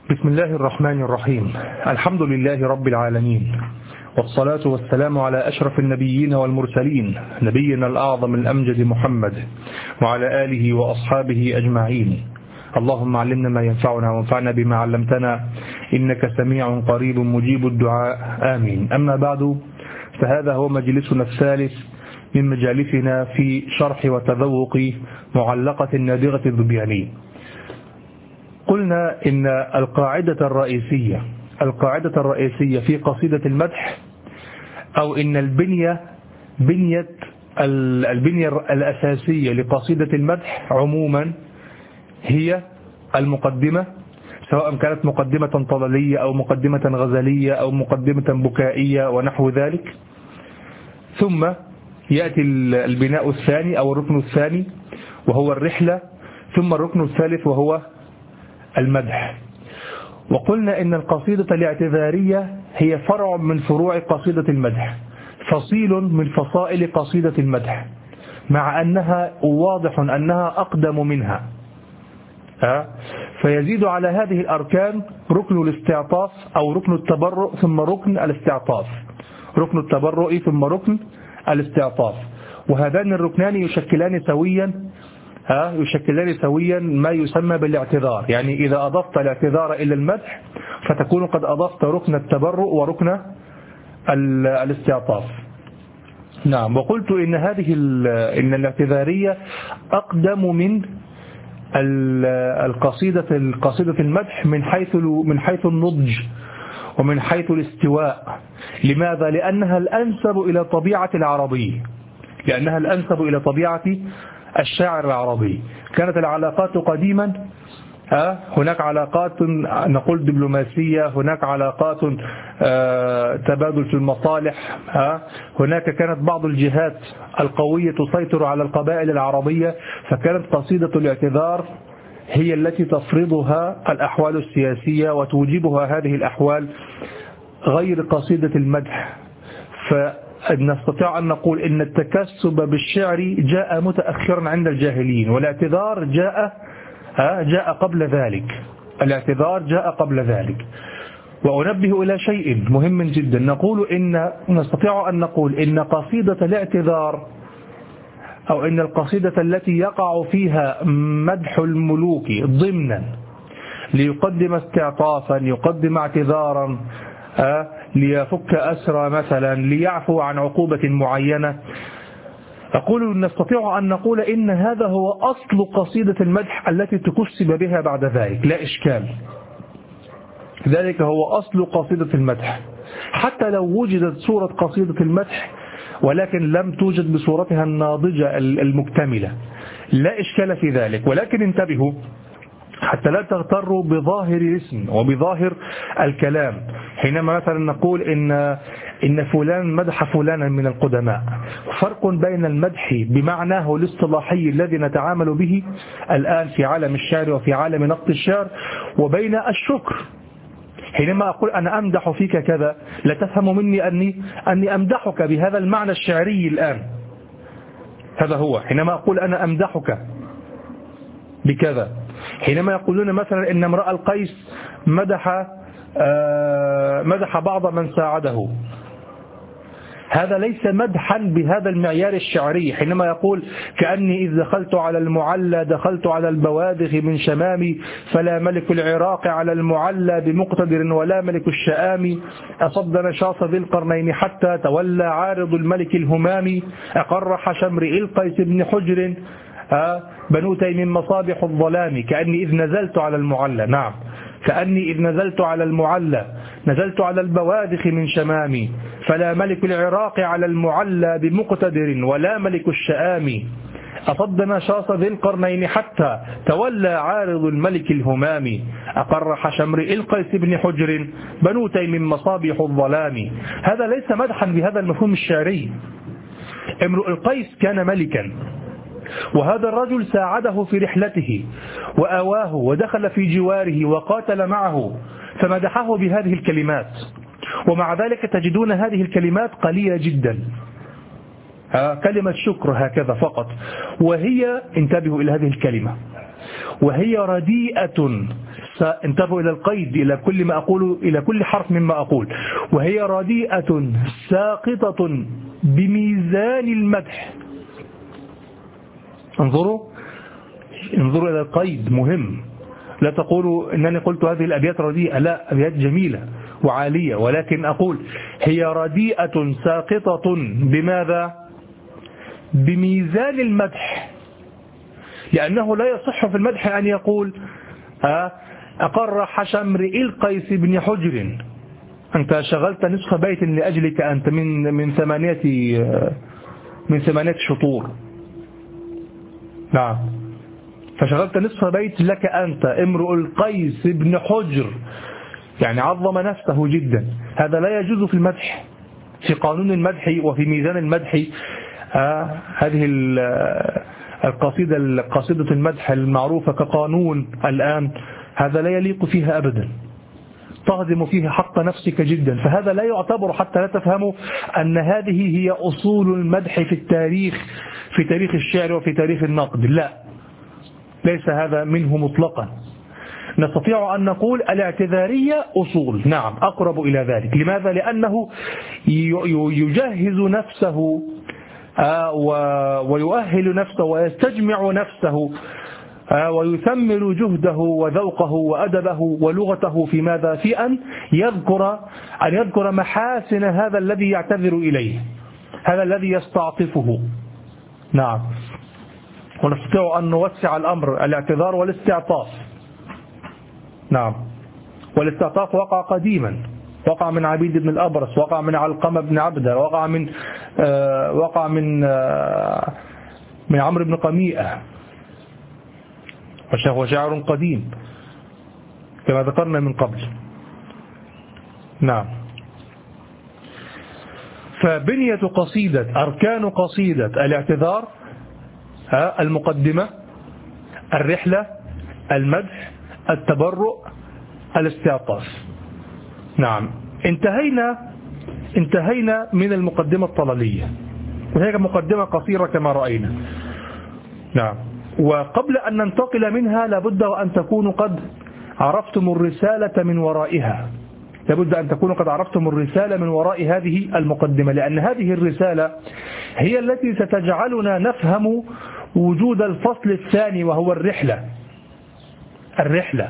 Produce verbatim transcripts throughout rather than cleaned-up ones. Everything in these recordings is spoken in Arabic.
بسم الله الرحمن الرحيم. الحمد لله رب العالمين، والصلاة والسلام على أشرف النبيين والمرسلين، نبينا الأعظم الأمجد محمد وعلى آله وأصحابه أجمعين. اللهم علمنا ما ينفعنا وانفعنا بما علمتنا، إنك سميع قريب مجيب الدعاء، آمين. أما بعد، فهذا هو مجلسنا الثالث من مجالسنا في شرح وتذوق معلقة النابغة الذبياني. قلنا إن القاعدة الرئيسية القاعدة الرئيسية في قصيدة المدح، أو إن البنية بنية البنية الأساسية لقصيدة المدح عموما هي المقدمة، سواء كانت مقدمة طلالية أو مقدمة غزلية أو مقدمة بكائية ونحو ذلك. ثم يأتي البناء الثاني أو الركن الثاني وهو الرحلة، ثم الركن الثالث وهو المدح. وقلنا إن القصيدة الاعتذارية هي فرع من فروع قصيدة المدح، فصيل من فصائل قصيدة المدح، مع أنها واضح أنها أقدم منها. أه؟ فيزيد على هذه الأركان ركن الاستعطاف أو ركن التبرؤ ثم ركن الاستعطاف، ركن التبرؤ ثم ركن الاستعطاف. وهذان الركنان يشكلان سويا ها يشكلان سويا ما يسمى بالاعتذار. يعني إذا أضفت الاعتذار إلى المدح فتكون قد أضفت ركن التبرؤ وركن الاستعطاف. نعم. وقلت إن هذه إن الاعتذارية أقدم من القصيدة القصيدة المدح من حيث من حيث النضج ومن حيث الاستواء. لماذا؟ لأنها الأنسب إلى طبيعة العربي، لأنها الأنسب إلى طبيعة الشاعر العربي. كانت العلاقات قديما هناك علاقات نقول دبلوماسية، هناك علاقات تبادل في المصالح، هناك كانت بعض الجهات القوية تسيطر على القبائل العربية، فكانت قصيدة الاعتذار هي التي تفرضها الأحوال السياسية وتوجبها هذه الأحوال، غير قصيدة المدح. فنستطيع أن نقول إن التكسب بالشعر جاء متأخرا عند الجاهلين، والاعتذار جاء جاء قبل ذلك الاعتذار جاء قبل ذلك. وأنبه إلى شيء مهم جدا، نقول إن نستطيع أن نقول إن قصيدة الاعتذار أو إن القصيدة التي يقع فيها مدح الملوك ضمنا ليقدم استعطافا، يقدم اعتذارا، ليفك أسرى مثلا، ليعفو عن عقوبة معينة، أقول نستطيع أن نقول إن هذا هو أصل قصيدة المدح التي تكسب بها بعد ذلك، لا إشكال. ذلك هو أصل قصيدة المدح، حتى لو وجدت صورة قصيدة المدح ولكن لم توجد بصورتها الناضجة المكتملة، لا إشكال في ذلك. ولكن انتبهوا حتى لا تغتروا بظاهر الاسم وبظاهر الكلام. حينما مثلا نقول إن إن فلان مدح فلانا من القدماء، فرق بين المدح بمعناه الاصطلاحي الذي نتعامل به الآن في عالم الشعر وفي عالم نقد الشعر، وبين الشكر. حينما أقول أنا أمدح فيك كذا، لا تفهم مني أني أني أمدحك بهذا المعنى الشعري الآن. هذا هو حينما أقول أنا أمدحك بكذا. حينما يقولون مثلا إن امرأ القيس مدح مدح بعض من ساعده، هذا ليس مدحا بهذا المعيار الشعري. حينما يقول كأني إذ دخلت على المعلى دخلت على البوادغ من شمامي، فلا ملك العراق على المعلى بمقتدر ولا ملك الشآم، أصد نشاط ذي القرنين حتى تولى عارض الملك الهمام، أقرح شمرئ القيس بن حجر بنو تيم مصابح الظلام، كأني إذ نزلت على المعلى. نعم، كأني إذ نزلت على المعلى نزلت على البوادخ من شمامي، فلا ملك العراق على المعلى بمقتدر ولا ملك الشآم، أصد نشاط ذي القرنين حتى تولى عارض الملك الهمام، أقرح شمرئ القيس بن حجر بنو تيم مصابيح الظلام. هذا ليس مدحا بهذا المفهوم الشعري. امرؤ القيس كان ملكا، وهذا الرجل ساعده في رحلته وآواه ودخل في جواره وقاتل معه، فمدحه بهذه الكلمات. ومع ذلك تجدون هذه الكلمات قليلة جدا، كلمة شكر هكذا فقط، وهي انتبهوا إلى هذه الكلمة، وهي رديئة انتبهوا إلى القيد، إلى كل ما أقول، إلى كل حرف مما أقول. وهي رديئة ساقطة بميزان المدح. انظروا انظروا إلى القيد، مهم. لا تقولوا إنني قلت هذه الأبيات رديئة، لا، أبيات جميلة وعالية، ولكن أقول هي رديئة ساقطة بماذا؟ بميزان المدح. لأنه لا يصح في المدح أن يقول أقر حشمرئ القيس بن حجر. أنت شغلت نصف بيت لأجلك أنت من من ثمانية من ثمانية شطور. نعم، فشغلت نصف بيت لك أنت امرؤ القيس بن حجر، يعني عظم نفسه جدا. هذا لا يجوز في المدح، في قانون المدح وفي ميزان المدح. آه هذه القصيدة قصيدة المدح المعروفة كقانون الآن، هذا لا يليق فيها أبدا، تهضم فيها حق نفسك جدا. فهذا لا يعتبر، حتى لا تفهموا أن هذه هي أصول المدح في التاريخ، في تاريخ الشعر وفي تاريخ النقد. لا، ليس هذا منه مطلقا. نستطيع أن نقول الاعتذارية أصول، نعم، أقرب إلى ذلك. لماذا؟ لأنه يجهز نفسه ويؤهل نفسه ويستجمع نفسه ويثمر جهده وذوقه وأدبه ولغته في ماذا؟ في أن يذكر أن يذكر محاسن هذا الذي يعتذر إليه، هذا الذي يستعطفه. نعم، ونستطيع أن نوسع الأمر، الاعتذار والاستعطاف. نعم، والاستعطاف وقع قديما، وقع من عبيد بن الأبرص، وقع من علقمة بن عبدة، وقع من آه وقع من آه من عمرو بن قميئة، وهو شاعر قديم كما ذكرنا من قبل. نعم، فبنية قصيدة، أركان قصيدة الاعتذار: المقدمة، الرحلة، المدح، التبرؤ، الاستعطاف. نعم، انتهينا انتهينا من المقدمة الطلالية، وهي مقدمة قصيرة كما رأينا. نعم، وقبل أن ننتقل منها لابد أن تكونوا قد عرفتم الرسالة من ورائها، لابد أن تكونوا قد عرفتم الرسالة من وراء هذه المقدمة، لأن هذه الرسالة هي التي ستجعلنا نفهم وجود الفصل الثاني، وهو الرحلة. الرحلة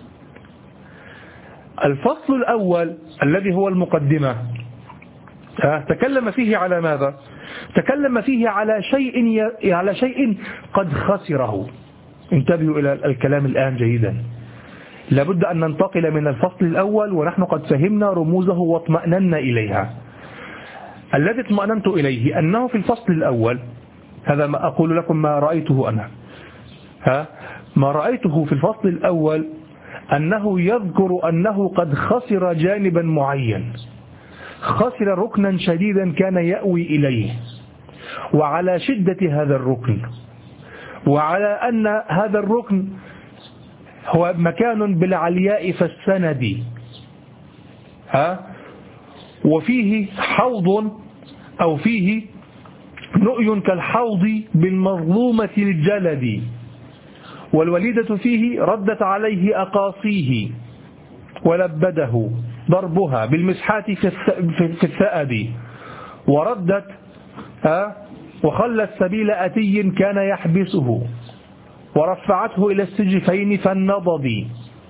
الفصل الأول الذي هو المقدمة تكلم فيه على ماذا؟ تكلم فيه على شيء على شيء قد خسره. انتبهوا إلى الكلام الآن جيدا. لابد أن ننتقل من الفصل الأول ونحن قد فهمنا رموزه واطمأننا إليها. الذي اطمأننت إليه أنه في الفصل الأول، هذا ما أقول لكم ما رأيته أنا، ها ما رأيته في الفصل الأول أنه يذكر أنه قد خسر جانبا معين، خسر ركنا شديدا كان يأوي إليه، وعلى شدة هذا الركن، وعلى أن هذا الركن هو مكان بالعلياء فالسند، ها وفيه حوض أو فيه نؤي كالحوض بالمظلومة الجلد، والوليدة فيه ردت عليه أقاصيه ولبده ضربها بالمسحات في الثأب، وردت ها وخلت سبيل أتي كان يحبسه، ورفعته إلى السجفين فالنضب.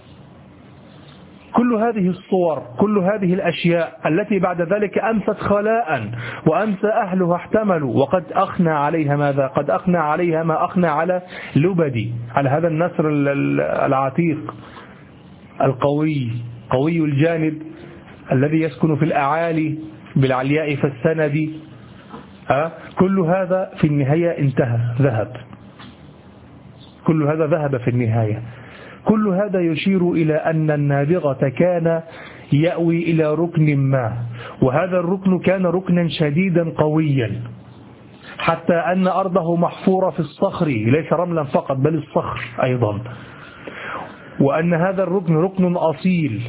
كل هذه الصور، كل هذه الأشياء التي بعد ذلك أمست خلاء وأمس أهلها احتملوا، وقد أخنى عليها ماذا؟ قد أخنى عليها ما أخنى على لبدي، على هذا النسر العتيق القوي، قوي الجانب الذي يسكن في الأعالي بالعلياء فالسند. أه؟ كل هذا في النهاية انتهى، ذهب، كل هذا ذهب في النهاية. كل هذا يشير إلى أن النابغة كان يأوي إلى ركن ما، وهذا الركن كان ركنا شديدا قويا، حتى أن أرضه محفورة في الصخر، ليس رملا فقط بل الصخر أيضا، وأن هذا الركن ركن أصيل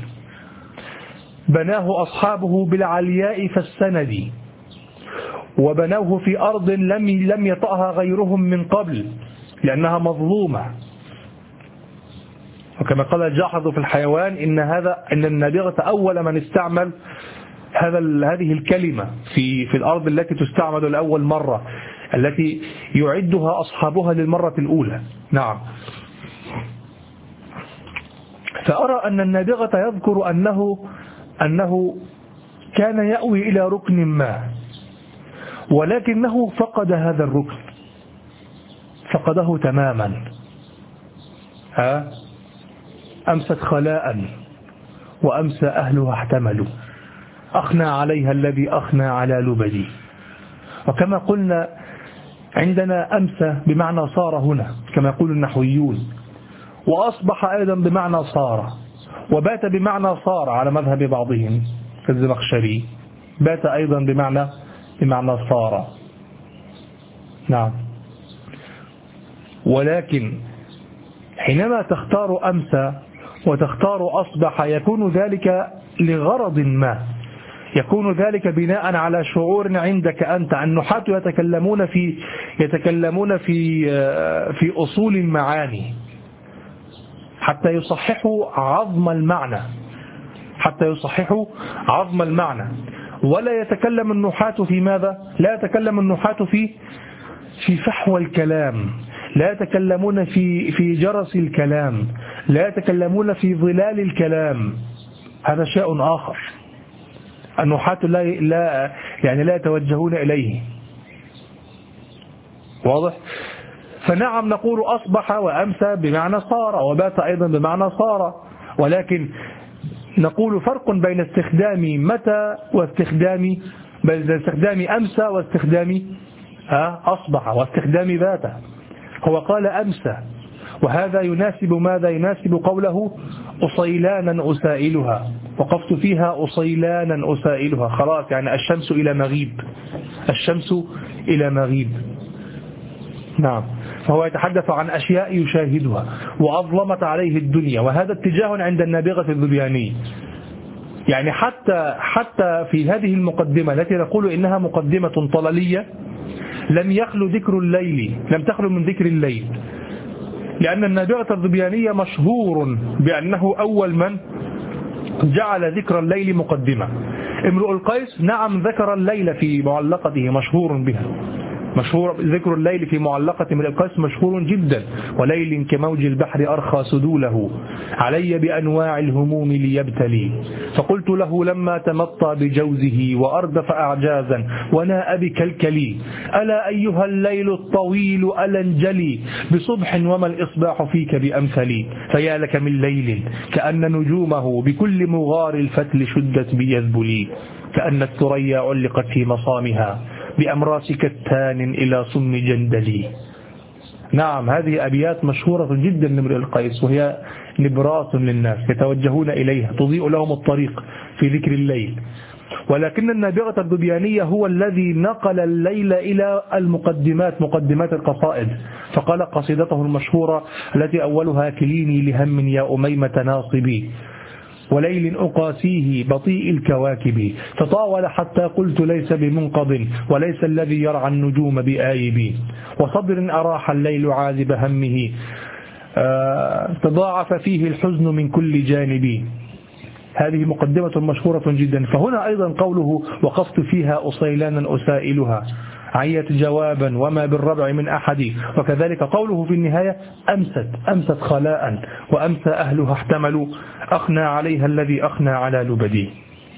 بناه أصحابه بالعلياء فالسند، وبنوه في أرض لم لم يطأها غيرهم من قبل، لأنها مظلومة. وكما قال الجاحظ في الحيوان إن هذا إن النابغة أول من استعمل هذا هذه الكلمة في في الأرض التي تستعمل لأول مرة، التي يعدها أصحابها للمرة الأولى. نعم. فأرى أن النابغة يذكر أنه أنه كان يأوي إلى ركن ما، ولكنه فقد هذا الركن، فقده تماما. ها أمست خلاء وأمسى أهلها احتملوا، أخنى عليها الذي أخنى على لبدي. وكما قلنا عندنا أمسى بمعنى صار هنا كما يقول النحويون، وأصبح أيضا بمعنى صار، وبات بمعنى صار على مذهب بعضهم كالزمخشري، بات أيضا بمعنى بمعنى صار. نعم. ولكن حينما تختار أمسى وتختار أصبح يكون ذلك لغرض ما، يكون ذلك بناء على شعور عندك أنت. النحاة يتكلمون في يتكلمون في في أصول المعاني حتى يصححوا عظم المعنى، حتى يصححوا عظم المعنى. ولا يتكلم النحاة في ماذا؟ لا يتكلم النحاة في في فحوى الكلام، لا يتكلمون في في جرس الكلام، لا يتكلمون في ظلال الكلام. هذا شيء آخر النحاة لا لا يعني لا يتوجهون إليه. واضح؟ فنعم نقول أصبح وأمسى بمعنى صار، وبات أيضا بمعنى صار، ولكن نقول فرق بين استخدام متى واستخدام بين استخدام أمسى واستخدام أصبح واستخدام بات. هو قال أمسى، وهذا يناسب ماذا؟ يناسب قوله أصيلانا أسائلها، وقفت فيها أصيلانا أسائلها. خلاص يعني الشمس إلى مغيب، الشمس إلى مغيب. نعم. فهو يتحدث عن أشياء يشاهدها وأظلمت عليه الدنيا، وهذا اتجاه عند النابغة الذبياني. يعني حتى حتى في هذه المقدمة التي نقول إنها مقدمة طلالية لم يخلو ذكر الليل، لم تخلو من ذكر الليل، لأن النابغة الذبيانية مشهور بأنه أول من جعل ذكر الليل مقدمة. امرؤ القيس نعم ذكر الليل في معلقته، مشهور بها، مشهور ذكر الليل في معلقة امرؤ القيس مشهور جدا. وليل كموج البحر أرخى سدوله علي بأنواع الهموم ليبتلي، فقلت له لما تمطى بجوزه وأردف أعجازا وناء بكلكلي، ألا أيها الليل الطويل ألا انجلي بصبح وما الإصباح فيك بأمثلي، فيا لك من ليل كأن نجومه بكل مغار الفتل شدت بيذبلي، كأن الثريا علقت في مصامها بأمراس كتان إلى صم جندلي. نعم هذه أبيات مشهورة جدا لامرئ القيس، وهي نبرات للناس يتوجهون إليها، تضيء لهم الطريق في ذكر الليل. ولكن النابغة الذبيانية هو الذي نقل الليل إلى المقدمات، مقدمات القصائد، فقال قصيدته المشهورة التي أولها كليني لهم يا أميمة ناصبي، وليل أقاسيه بطيء الكواكب، تطاول حتى قلت ليس بمنقض وليس الذي يرعى النجوم بآيب، وصبر أراح الليل عاذب همه آه تضاعف فيه الحزن من كل جانب. هذه مقدمة مشهورة جدا. فهنا أيضا قوله وقفت فيها أصيلانا أسائلها عيت جوابا وما بالربع من أحد، وكذلك قوله في النهاية أمست أمست خلاء وأمسى أهلها احتملوا أخنى عليها الذي أخنى على لبدي.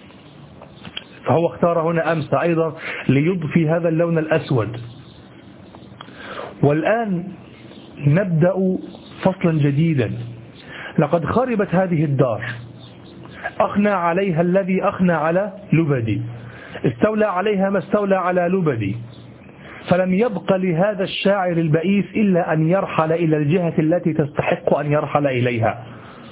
فهو اختار هنا أمسى أيضا ليضفي هذا اللون الأسود. والآن نبدأ فصلا جديدا. لقد خربت هذه الدار، أخنى عليها الذي أخنى على لبدي، استولى عليها ما استولى على لبدي، فلم يبق لهذا الشاعر البئيس إلا أن يرحل إلى الجهة التي تستحق أن يرحل إليها.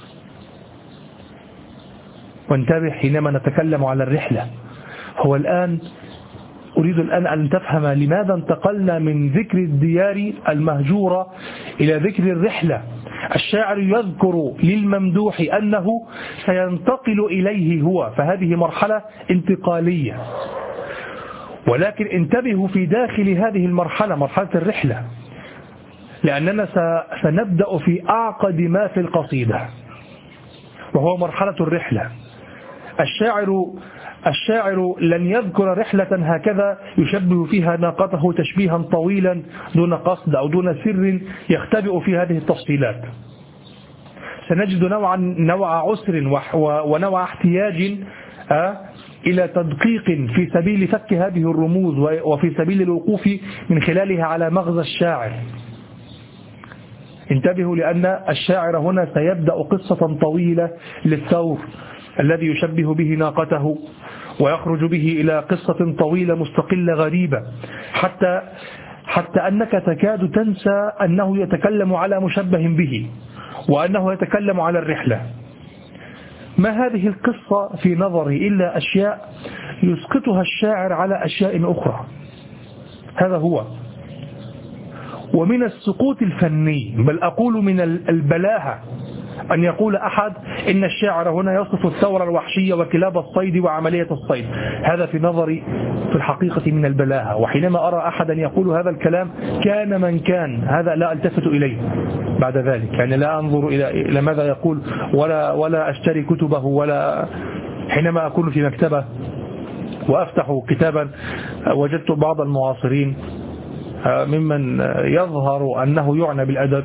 وانتبه حينما نتكلم على الرحلة، هو الآن أريد الآن أن تفهم لماذا انتقلنا من ذكر الديار المهجورة إلى ذكر الرحلة. الشاعر يذكر للممدوح أنه سينتقل إليه هو، فهذه مرحلة انتقالية. ولكن انتبهوا في داخل هذه المرحلة، مرحلة الرحلة، لأننا سنبدأ في أعقد ما في القصيدة، وهو مرحلة الرحلة. الشاعر الشاعر لن يذكر رحلة هكذا يشبه فيها ناقته تشبيها طويلا دون قصد أو دون سر يختبئ في هذه التفصيلات. سنجد نوعا نوع عسر ونوع احتياج إلى تدقيق في سبيل فك هذه الرموز وفي سبيل الوقوف من خلالها على مغزى الشاعر. انتبهوا، لأن الشاعر هنا سيبدأ قصة طويلة للثور الذي يشبه به ناقته، ويخرج به إلى قصة طويلة مستقلة غريبة، حتى حتى أنك تكاد تنسى أنه يتكلم على مشبه به، وأنه يتكلم على الرحلة. ما هذه القصة في نظري إلا أشياء يسقطها الشاعر على أشياء أخرى، هذا هو. ومن السقوط الفني، بل أقول من البلاهة، أن يقول أحد إن الشاعر هنا يصف الثورة الوحشية وكلاب الصيد وعملية الصيد. هذا في نظري في الحقيقة من البلاهة، وحينما أرى أحدا يقول هذا الكلام كان من كان، هذا لا ألتفت إليه بعد ذلك، يعني لا أنظر إلى إلى ماذا يقول، ولا ولا أشتري كتبه، ولا حينما أكون في مكتبة وأفتح كتابا وجدت بعض المعاصرين ممن يظهر أنه يعنى بالأدب،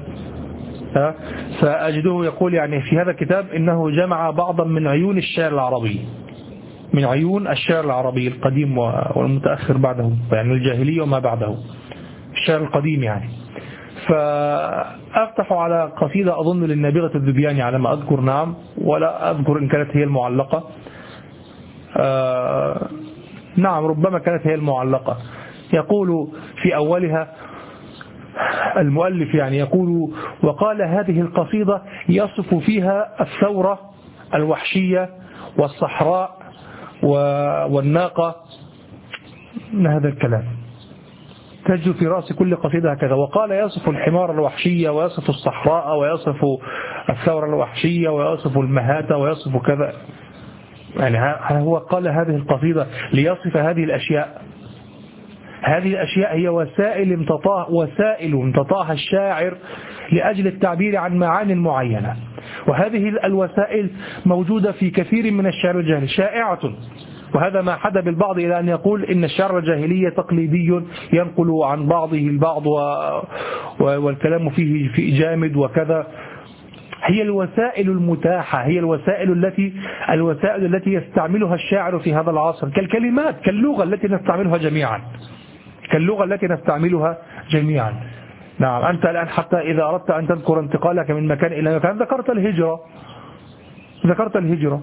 فأجده يقول يعني في هذا الكتاب إنه جمع بعضا من عيون الشعر العربي، من عيون الشعر العربي القديم والمتأخر بعده، يعني الجاهلية وما بعده، الشعر القديم يعني. فأفتح على قصيدة أظن للنابغة الذبياني على ما أذكر، نعم، ولا أذكر إن كانت هي المعلقة، آه نعم ربما كانت هي المعلقة. يقول في أولها المؤلف يعني يقول: وقال هذه القصيدة يصف فيها الثورة الوحشية والصحراء والناقة، هذا الكلام تجد في رأس كل قصيدة هكذا. وقال يصف الحمار الوحشية ويصف الصحراء ويصف الثورة الوحشية ويصف المهاتة ويصف كذا، يعني هو قال هذه القصيدة ليصف هذه الأشياء. هذه الأشياء هي وسائل امتطاها وسائل امتطاها الشاعر لأجل التعبير عن معان معينة، وهذه الوسائل موجودة في كثير من الشعر الجاهلي، شائعة. وهذا ما حدى بالبعض إلى أن يقول إن الشعر الجاهلي تقليدي ينقل عن بعضه البعض و... والكلام فيه في جامد وكذا. هي الوسائل المتاحة، هي الوسائل التي الوسائل التي يستعملها الشاعر في هذا العصر، كالكلمات، كاللغة التي نستعملها جميعا، كاللغة التي نستعملها جميعا. نعم، أنت الآن حتى إذا أردت أن تذكر انتقالك من مكان إلى مكان ذكرت الهجرة، ذكرت الهجرة،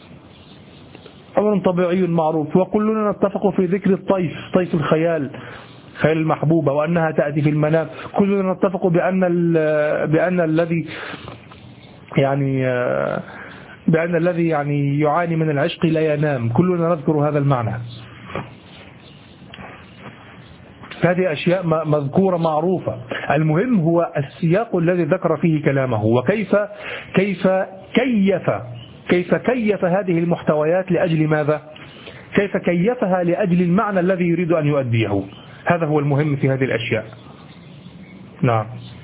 أمر طبيعي معروف. وكلنا نتفق في ذكر الطيف، طيف الخيال، خيال المحبوبة، وأنها تأتي في المنام. كلنا نتفق بأن بأن الذي يعني بأن الذي يعني يعاني من العشق لا ينام، كلنا نذكر هذا المعنى. هذه أشياء مذكورة معروفة. المهم هو السياق الذي ذكر فيه كلامه، وكيف كيف كيف كيف كيف هذه المحتويات لأجل ماذا؟ كيف كيفها لأجل المعنى الذي يريد أن يؤديه. هذا هو المهم في هذه الأشياء. نعم.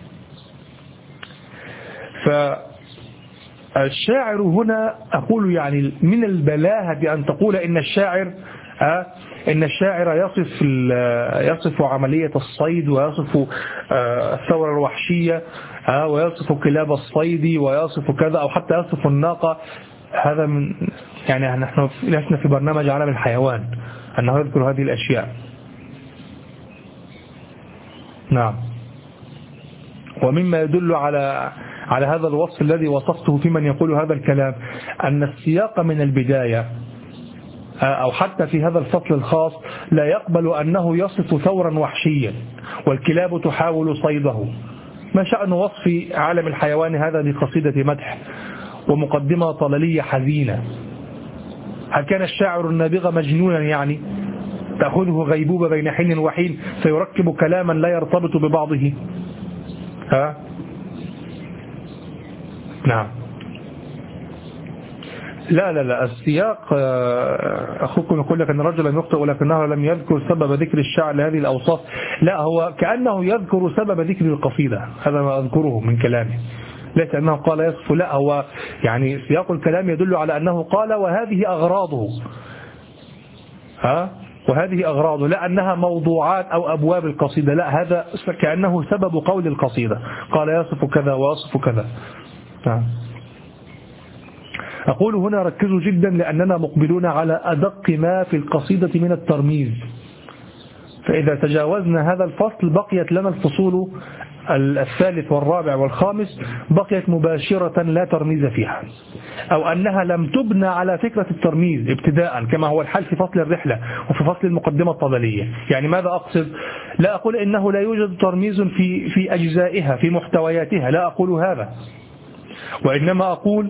فالشاعر هنا أقول يعني من البلاهة أن تقول إن الشاعر آه إن الشاعر يصف يصف عملية الصيد، ويصف الثورة الوحشية، ويصف كلاب الصيد، ويصف كذا، أو حتى يصف الناقة. هذا من يعني نحن لسنا في برنامج عالم الحيوان أنه يذكر هذه الأشياء. نعم. ومما يدل على على هذا الوصف الذي وصفته في من يقول هذا الكلام أن السياق من البداية أو حتى في هذا الفصل الخاص لا يقبل أنه يصف ثورا وحشيا والكلاب تحاول صيده. ما شأن وصف عالم الحيوان هذا بقصيدة مدح ومقدمة طلالية حزينة؟ هل كان الشاعر النابغة مجنونا يعني تأخذه غيبوبة بين حين وحين فيركب كلاما لا يرتبط ببعضه؟ ها؟ نعم. لا لا لا السياق أخوكم يقول لك أن رجلا يخطئ ولكنه لم يذكر سبب ذكر الشعر لهذه الأوصاف. لا، هو كأنه يذكر سبب ذكر القصيدة، هذا ما أذكره من كلامه، ليس أنه قال يصف، لا، هو يعني سياق الكلام يدل على أنه قال وهذه أغراضه، ها وهذه أغراضه، لا أنها موضوعات أو أبواب القصيدة، لا، هذا كأنه سبب قول القصيدة، قال يصف كذا ويصف كذا. نعم. أقول هنا ركزوا جدا لأننا مقبلون على أدق ما في القصيدة من الترميز، فإذا تجاوزنا هذا الفصل بقيت لنا الفصول الثالث والرابع والخامس بقيت مباشرة لا ترميز فيها، أو أنها لم تبنى على فكرة الترميز ابتداء كما هو الحال في فصل الرحلة وفي فصل المقدمة الطبلية. يعني ماذا أقصد؟ لا أقول إنه لا يوجد ترميز في في أجزائها في محتوياتها، لا أقول هذا، وإنما أقول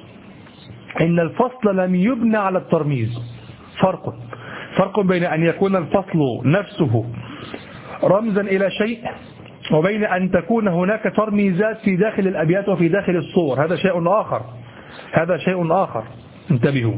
إن الفصل لم يبنى على الترميز. فرق فرق بين أن يكون الفصل نفسه رمزا إلى شيء وبين أن تكون هناك ترميزات في داخل الأبيات وفي داخل الصور، هذا شيء آخر، هذا شيء آخر، انتبهوا.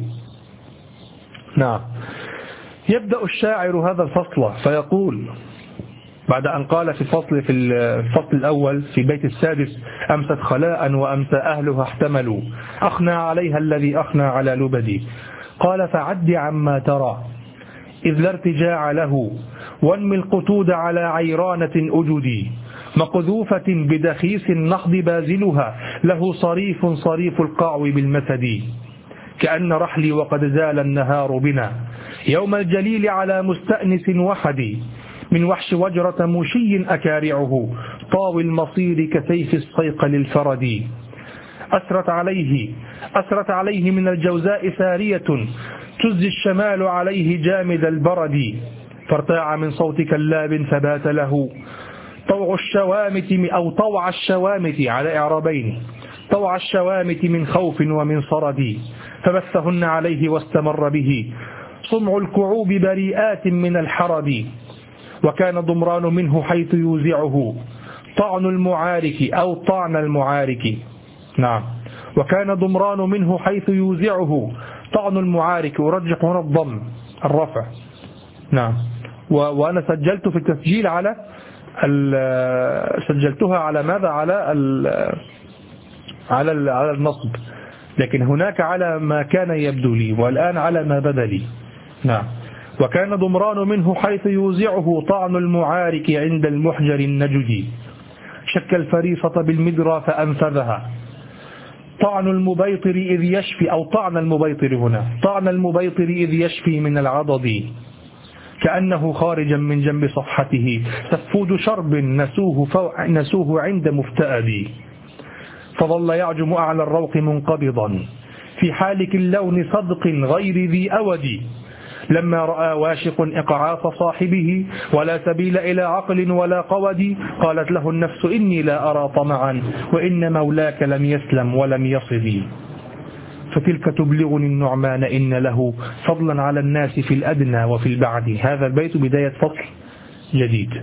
نعم. يبدأ الشاعر هذا الفصل فيقول بعد أن قال في الفصل في الفصل الأول في بيت السادس: أمست خلاء وأمسى أهلها احتملوا، أخنى عليها الذي أخنى على لبدي، قال: فعد عما ترى إذ لا ارتجاع له، وانمي القتود على عيرانة أجدي، مقذوفة بدخيس النحض بازلها، له صريف صريف القعو بالمسد، كأن رحلي وقد زال النهار بنا، يوم الجليل على مستأنس وحدي، من وحش وجرة مشي أكارعه، طاوي المصير كسيف الصيق للفرد، أسرت عليه أسرت عليه من الجوزاء سارية، تزي الشمال عليه جامد البرد، فارتاع من صوت كلاب فبات له طوع الشوامت أو طوع الشوامت على إعرابين، طوع الشوامت من خوف ومن صرد، فبثهن عليه واستمر به صمع الكعوب بريئات من الحرب، وكان ضمران منه حيث يوزعه طعن المعارك أو طعن المعارك. نعم. وكان ضمران منه حيث يوزعه طعن المعارك، أرجح هنا الضم الرفع. نعم. وأنا سجلت في التسجيل على سجلتها على ماذا؟ على ال على ال على النصب، لكن هناك على ما كان يبدو لي، والآن على ما بدا لي. نعم. وكان ضمران منه حيث يوزعه طعن المعارك عند المحجر النجدي، شك الفريصة بالمدرى فأنفذها، طعن المبيطر إذ يشفي أو طعن المبيطر هنا طعن المبيطر إذ يشفي من العضد، كأنه خارجا من جنب صفحته سفود شرب نسوه, نسوه عند مفتأد، فظل يعجم أعلى الروق منقبضا في حالك اللون صدق غير ذي أود، لما رأى واشق إقعاف صاحبه ولا سبيل إلى عقل ولا قود، قالت له النفس: إني لا أرى طمعا وإن مولاك لم يسلم ولم يصد، فتلك تبلغني النعمان إن له فضلا على الناس في الأدنى وفي البعد. هذا البيت بداية فصل جديد.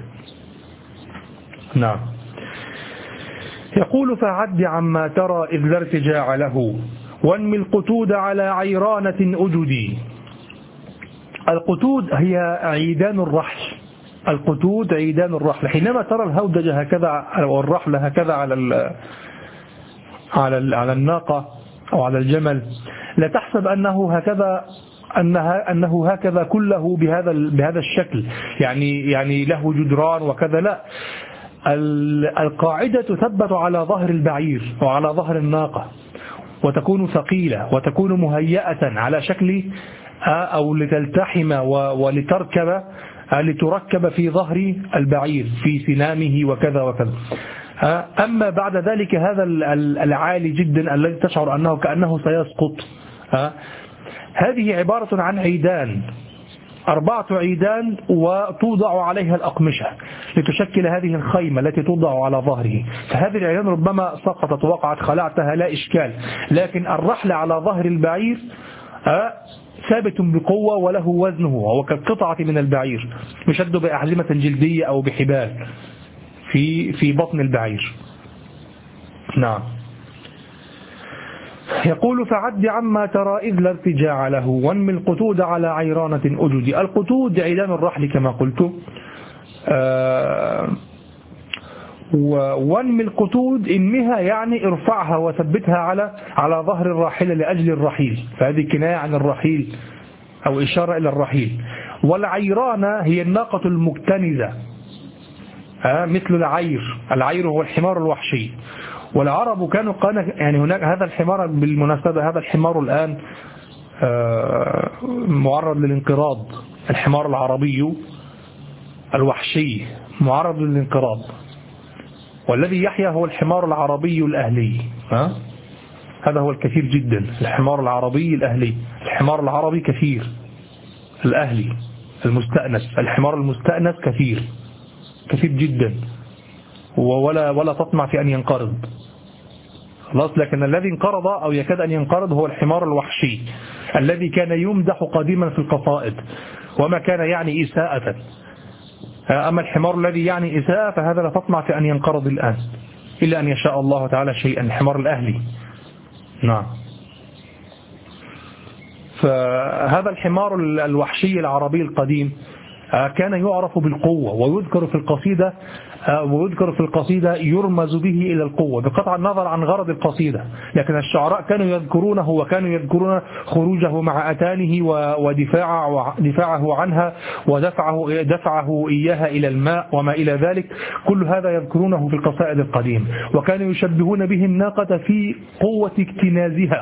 نعم. يقول: فعد عما ترى إذ لا ارتجاع له، وانمي القتود على عيرانة أجدي. القتود هي عيدان الرحل، القتود عيدان الرحل. حينما ترى الهودج هكذا والرحل هكذا على ال على ال على الناقة أو على الجمل، لا تحسب أنه هكذا أنها أنه هكذا كله بهذا بهذا الشكل، يعني يعني له جدران وكذا، لا. القاعدة تثبت على ظهر البعير وعلى ظهر الناقة، وتكون ثقيلة وتكون مهيئة على شكل أو لتلتحم ولتركب لتركب في ظهر البعير في سنامه وكذا وكذا. أما بعد ذلك هذا العالي جدا الذي تشعر أنه كأنه سيسقط، هذه عبارة عن عيدان، أربعة عيدان، وتوضع عليها الأقمشة لتشكل هذه الخيمة التي توضع على ظهره. فهذه العيدان ربما سقطت وقعت خلعتها لا إشكال، لكن الرحل على ظهر البعير ثابت بقوة وله وزنه، وهو كالقطعة من البعير يشد بأحزمة جلدية أو بحبال في في بطن البعير. نعم. يقول فعد عما ترى إذ لا ارتجاع له وانمي القتود على عيرانة أجد. القتود عيدان الرحل كما قلت، آه وانمي القتود انمها يعني ارفعها وثبتها على على ظهر الراحلة لأجل الرحيل، فهذه كناية عن الرحيل أو إشارة إلى الرحيل. والعيرانة هي الناقة المكتنزة، آه مثل العير، العير هو الحمار الوحشي. والعرب كانوا قال يعني هناك هذا الحمار، بالمناسبة هذا الحمار الآن آه معرض للانقراض، الحمار العربي الوحشي معرض للانقراض، والذي يحيا هو الحمار العربي الأهلي. ها؟ هذا هو الكثير جدا، الحمار العربي الأهلي. الحمار العربي كثير، الأهلي المستأنس، الحمار المستأنس كثير كثير جدا، ولا ولا تطمع في أن ينقرض خلاص. لكن الذي انقرض أو يكاد أن ينقرض هو الحمار الوحشي الذي كان يمدح قديما في القصائد وما كان يعني إساءة. أما الحمار الذي يعني إساءة فهذا لا تطمع في أن ينقرض الآن إلا أن يشاء الله تعالى شيئا، الحمار الأهلي. نعم. فهذا الحمار الوحشي العربي القديم كان يعرف بالقوة، ويذكر في القصيدة ويذكر في القصيدة يرمز به إلى القوة بقطع النظر عن غرض القصيدة، لكن الشعراء كانوا يذكرونه وكانوا يذكرون خروجه مع أتانه ودفاعه دفاعه عنها ودفعه دفعه إياها إلى الماء وما إلى ذلك، كل هذا يذكرونه في القصائد القديم. وكانوا يشبهون به الناقة في قوة اكتنازها،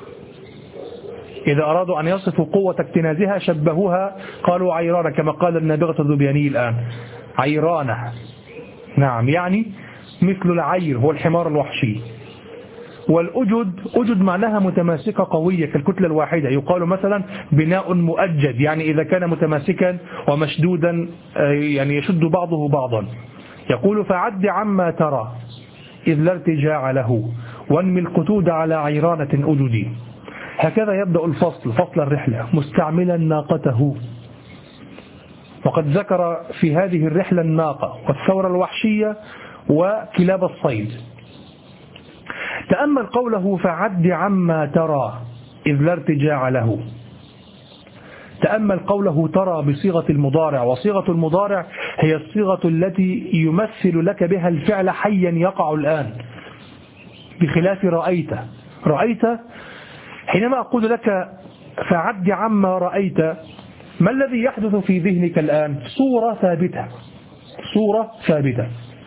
إذا أرادوا أن يصفوا قوة اكتنازها شبهوها قالوا عيرانة، كما قال النابغة الذبياني الآن عيرانة. نعم، يعني مثل العير هو الحمار الوحشي. والأجد، أجد معناها متماسكة قوية كالكتلة الواحدة. يقال مثلا بناء مؤجد، يعني إذا كان متماسكا ومشدودا يعني يشد بعضه بعضا. يقول فعد عما ترى إذ لا ارتجاع له وانمي القتود على عيرانة أجدي. هكذا يبدأ الفصل، فصل الرحلة، مستعملا ناقته. وقد ذكر في هذه الرحلة الناقة والثورة الوحشية وكلاب الصيد. تأمل قوله فعد عما ترى إذ لا ارتجاع له. تأمل قوله ترى بصيغة المضارع، وصيغة المضارع هي الصيغة التي يمثل لك بها الفعل حيا يقع الآن، بخلاف رأيت. رأيت حينما أقول لك فعد عما رأيت، ما الذي يحدث في ذهنك الآن؟ صورة ثابتة، صورة ثابتة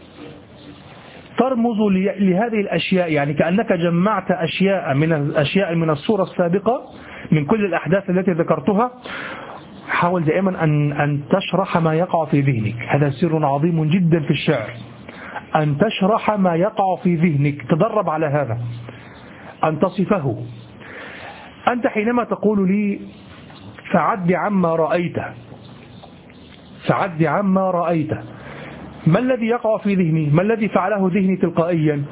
ترمز لهذه الأشياء، يعني كأنك جمعت أشياء من الأشياء من الصورة السابقة من كل الأحداث التي ذكرتها. حاول دائما أن أن تشرح ما يقع في ذهنك، هذا سر عظيم جدا في الشعر، أن تشرح ما يقع في ذهنك. تدرب على هذا، أن تصفه. أنت حينما تقول لي فعد عما رأيت، فعد عما رأيت، ما الذي يقع في ذهني؟ ما الذي فعله ذهني تلقائيا؟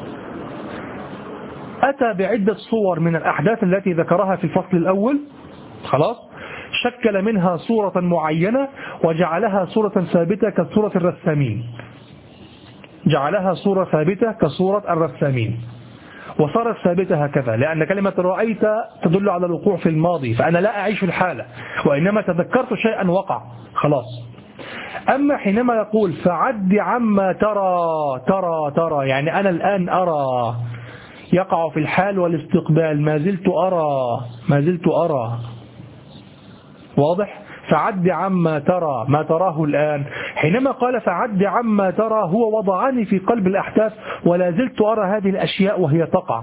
أتى بعدة صور من الأحداث التي ذكرها في الفصل الأول، خلاص، شكل منها صورة معينة وجعلها صورة ثابتة كصورة الرسامين، جعلها صورة ثابتة كصورة الرسامين، وصارت ثابتة هكذا، لأن كلمة رأيت تدل على الوقوع في الماضي، فأنا لا أعيش الحالة وإنما تذكرت شيئا وقع، خلاص. أما حينما يقول فعد عما ترى، ترى ترى يعني أنا الآن أرى، يقع في الحال والاستقبال، ما زلت أرى، ما زلت أرى، واضح؟ فعد عما ترى، ما تراه الآن. حينما قال فعد عما ترى هو وضعني في قلب الأحداث ولا زلت أرى هذه الأشياء وهي تقع.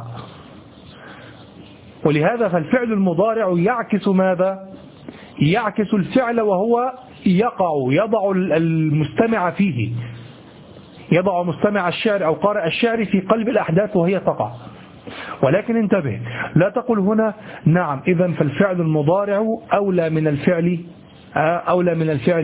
ولهذا فالفعل المضارع يعكس ماذا؟ يعكس الفعل وهو يقع، يضع المستمع فيه، يضع مستمع الشعر أو قارئ الشعر في قلب الأحداث وهي تقع. ولكن انتبه، لا تقل هنا نعم إذن فالفعل المضارع أولى من الفعل أولى من الفعل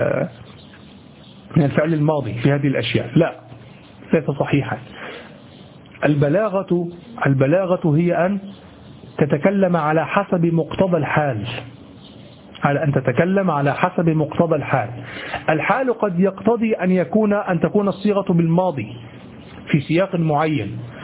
من الفعل الماضي في هذه الأشياء، لا، ليس صحيحا. البلاغة البلاغة هي أن تتكلم على حسب مقتضى الحال، على أن تتكلم على حسب مقتضى الحال. الحال قد يقتضي أن يكون أن تكون الصيغة بالماضي في سياق معين،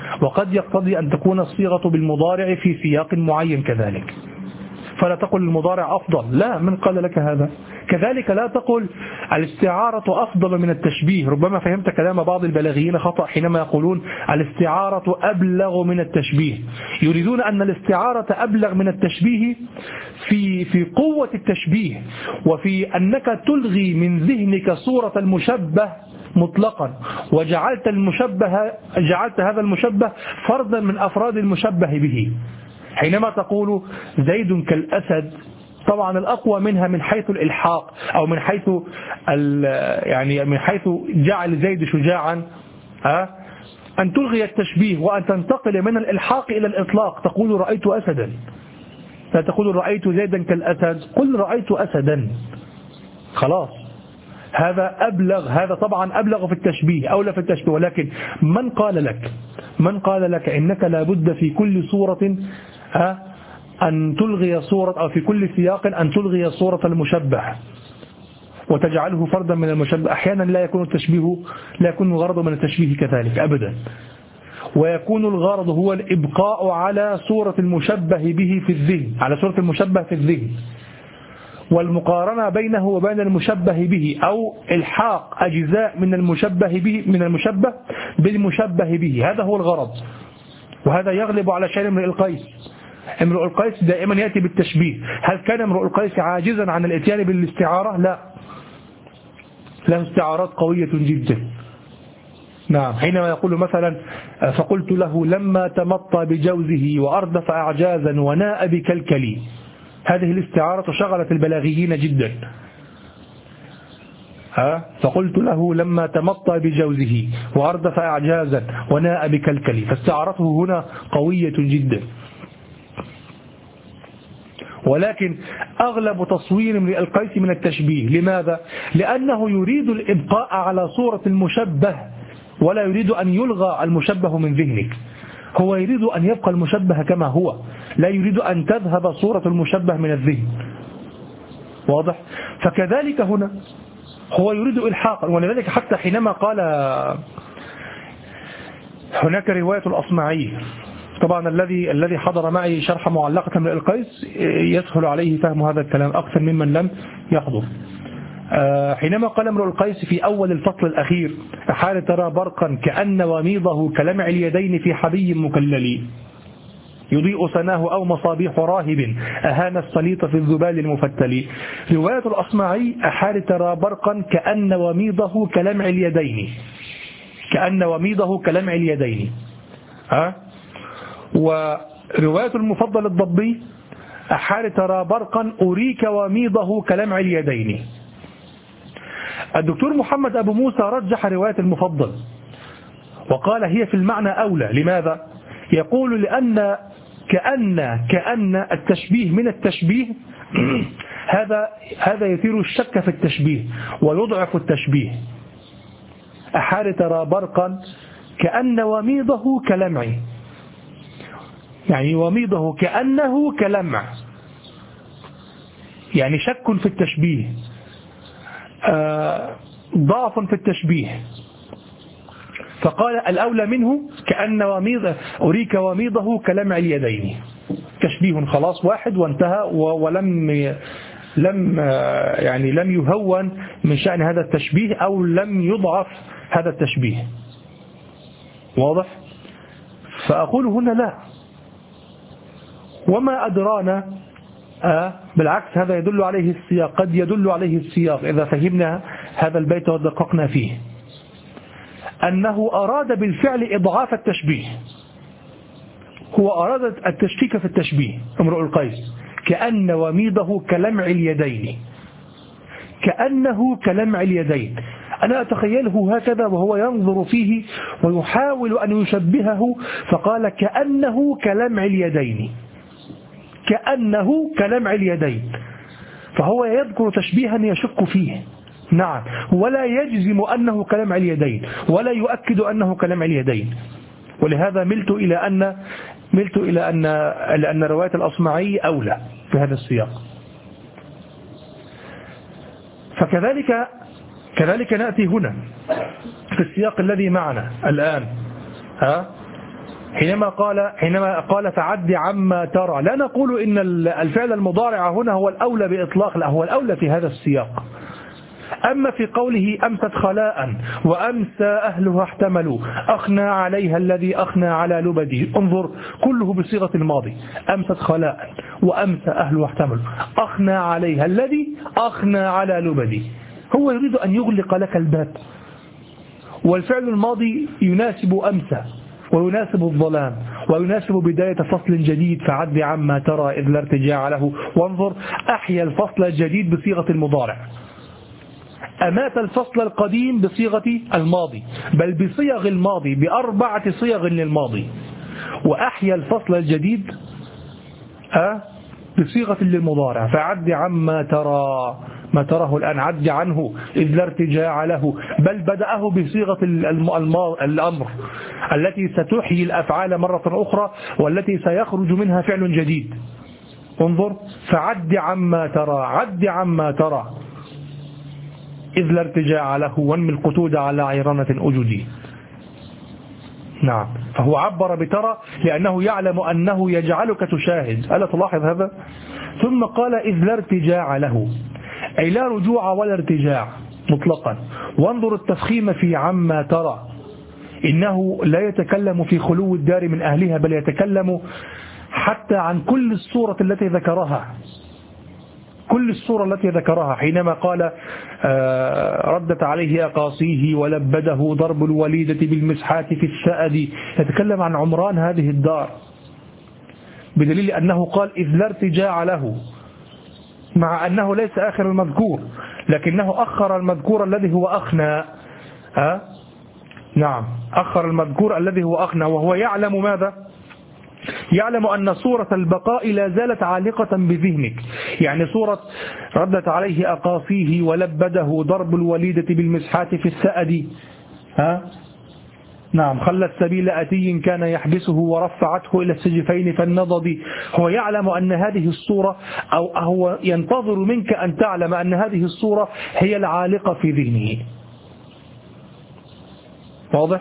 وقد يقتضي أن تكون الصيغة بالمضارع في سياق معين كذلك، فلا تقل المضارع أفضل، لا، من قال لك هذا؟ كذلك لا تقل الاستعارة أفضل من التشبيه. ربما فهمت كلام بعض البلاغيين خطأ حينما يقولون الاستعارة أبلغ من التشبيه، يريدون أن الاستعارة أبلغ من التشبيه في في قوة التشبيه، وفي أنك تلغي من ذهنك صورة المشبه مطلقا، وجعلت المشبه جعلت هذا المشبه فردا من أفراد المشبه به. حينما تقول زيد كالأسد، طبعا الأقوى منها من حيث الإلحاق أو من حيث يعني من حيث جعل زيد شجاعا أن تلغي التشبيه وأن تنتقل من الإلحاق إلى الإطلاق، تقول رأيت أسدا، لا تقول رأيت زيدا كالأسد، قل رأيت أسدا، خلاص. هذا أبلغ، هذا طبعا أبلغ في التشبيه، أولى في التشبيه. ولكن من قال لك من قال لك إنك لابد في كل صورة أن تلغي صورة، أو في كل سياق أن تلغي صورة المشبه وتجعله فردا من المشبه؟ أحيانا لا يكون التشبيه لا يكون الغرض من التشبيه كذلك أبدا، ويكون الغرض هو الإبقاء على صورة المشبه به في الذهن، على صورة المشبه في الذهن، والمقارنة بينه وبين المشبه به، أو إلحاق أجزاء من المشبه به من المشبه بالمشبه به. هذا هو الغرض، وهذا يغلب على شأن امرؤ القيس. امرؤ القيس دائما يأتي بالتشبيه. هل كان امرؤ القيس عاجزا عن الاتيان بالاستعارة؟ لا، له استعارات قوية جدا. نعم، حينما يقول مثلا فقلت له لما تمطى بجوزه وأردف أعجازا وناء بكلكلي، هذه الاستعارة شغلت البلاغيين جدا. ها فقلت له لما تمطى بجوزه وأردف أعجازا وناء بكلكلي، فاستعارته هنا قوية جدا. ولكن أغلب تصوير امرئ القيس من التشبيه. لماذا؟ لأنه يريد الإبقاء على صورة المشبه، ولا يريد أن يلغى المشبه من ذهنك. هو يريد أن يبقى المشبه كما هو، لا يريد أن تذهب صورة المشبه من الذهن. واضح؟ فكذلك هنا هو يريد إلحاقا. ولذلك حتى حينما قال هناك رواية الأصمعي، طبعا الذي الذي حضر معي شرح معلقة امرئ القيس يسهل عليه فهم هذا الكلام أكثر ممن لم يحضر. حينما قال امرؤ القيس في أول الفصل الأخير حال ترى برقا كأن وميضه كلمع اليدين في حبي مكلل يضيء سناه أو مصابيح راهب أهان السليط في الذبال المفتل. رواية الأصمعي أحال ترى برقا كأن وميضه كلمع اليدين، كأن وميضه كلمع اليدين. ها ورواية المفضل الضبي أحال ترى برقا أريك وميضه كلمع اليدين. الدكتور محمد أبو موسى رجح رواية المفضل وقال هي في المعنى أولى. لماذا؟ يقول لأن كأن كأن التشبيه من التشبيه هذا هذا يثير الشك في التشبيه ويضعف التشبيه. أحال ترى برقا كأن وميضه كلمع، يعني وميضه كأنه كلمع، يعني شك في التشبيه، ضعف في التشبيه. فقال الأولى منه كأن وميض أريك وميضه كلمع اليدين، تشبيه خلاص واحد وانتهى، ولم لم يعني لم يهون من شأن هذا التشبيه أو لم يضعف هذا التشبيه. واضح؟ فأقول هنا لا، وما أدرانا، آه بالعكس هذا يدل عليه السياق، قد يدل عليه السياق إذا فهمنا هذا البيت ودققنا فيه، أنه أراد بالفعل إضعاف التشبيه. هو أراد التشكيك في التشبيه امرؤ القيس، كأن وميضه كلمع اليدين، كأنه كلمع اليدين. أنا أتخيله هكذا وهو ينظر فيه ويحاول أن يشبهه، فقال كأنه كلمع اليدين، كأنه كلمع اليدين. فهو يذكر تشبيها يشك فيه، نعم، ولا يجزم أنه كلمع اليدين ولا يؤكد أنه كلمع اليدين. ولهذا ملت إلى أن ملت إلى أن لأن رواية الأصمعي أولى في هذا السياق. فكذلك كذلك نأتي هنا في السياق الذي معنا الآن. ها حينما قال حينما قال فعد عما ترى، لا نقول إن الفعل المضارع هنا هو الأولى بإطلاق، لا، هو الأولى في هذا السياق. أما في قوله أمست خلاء وأمسى أهلها احتملوا أخنى عليها الذي أخنى على لبدي، انظر كله بصيغة الماضي، أمست خلاء وأمسى أهلها احتملوا أخنى عليها الذي أخنى على لبدي، هو يريد أن يغلق لك الباب، والفعل الماضي يناسب أمسى ويناسب الظلام ويناسب بداية فصل جديد، فعد عما ترى إذ لا ارتجاع له، وانظر أحيا الفصل الجديد بصيغة المضارع، أمات الفصل القديم بصيغة الماضي، بل بصيغ الماضي، بأربعة صيغ للماضي، وأحيا الفصل الجديد أه بصيغة للمضارع، فعد عما ترى، ما تراه الآن عد عنه إذ لا ارتجاع له، بل بدأه بصيغة الأمر التي ستحيي الأفعال مرة أخرى والتي سيخرج منها فعل جديد. انظر فعد عما ترى، عد عما ترى إذ لا ارتجاع له وانمي القتود على عيرانة أجدي. نعم، فهو عبر بترى لأنه يعلم أنه يجعلك تشاهد، ألا تلاحظ هذا؟ ثم قال إذ لا ارتجاع له، أي لا رجوع ولا ارتجاع مطلقا. وانظر التفخيم في عما ترى، إنه لا يتكلم في خلو الدار من أهلها، بل يتكلم حتى عن كل الصورة التي ذكرها، كل الصورة التي ذكرها حينما قال ردت عليه أقاصيه ولبده ضرب الوليدة بالمسحات في السأد، يتكلم عن عمران هذه الدار، بدليل أنه قال إذ لا ارتجاع له، مع أنه ليس آخر المذكور لكنه أخر المذكور الذي هو أخنى. أه؟ نعم، أخر المذكور الذي هو أخنى، وهو يعلم ماذا؟ يعلم أن صورة البقاء لا زالت عالقة بذهنك، يعني صورة ردت عليه أقاصيه ولبده ضرب الوليدة بالمسحات في السأد، ها؟ نعم، خلت سبيل أتي كان يحبسه ورفعته إلى السجفين فالنضد، هو يعلم أن هذه الصورة، أو هو ينتظر منك أن تعلم أن هذه الصورة هي العالقة في ذهنه. واضح؟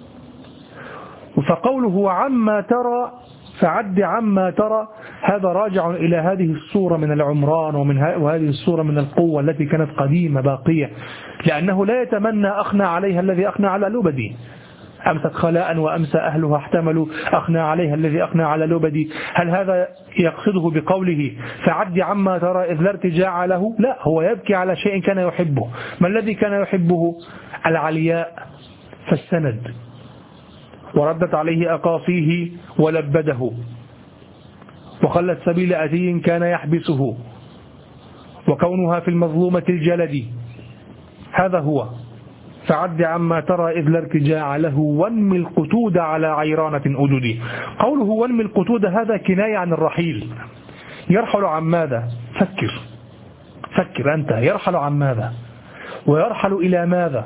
فقوله عما ترى فعد عما ترى، هذا راجع إلى هذه الصورة من العمران ومن وهذه الصورة من القوة التي كانت قديمة باقية، لأنه لا يتمنى أخنى عليها الذي أخنى على لبدي، أمست خلاء وأمسى أهلها احتملوا أخنى عليها الذي أخنى على لبدي. هل هذا يقصده بقوله فعد عما ترى إذ لا ارتجاع له؟ لا، هو يبكي على شيء كان يحبه. ما الذي كان يحبه؟ العلياء فالسند، وردت عليه أقاصيه ولبده، وخلت سبيل أتي كان يحبسه، وكونها في المظلومة الجلد، هذا هو فعد عما ترى إذ لا ارتجاع له وانمي القتود على عيرانة أجدي. قوله وانمي القتود هذا كناية عن الرحيل، يرحل عن ماذا؟ فكر فكر أنت، يرحل عن ماذا؟ ويرحل إلى ماذا؟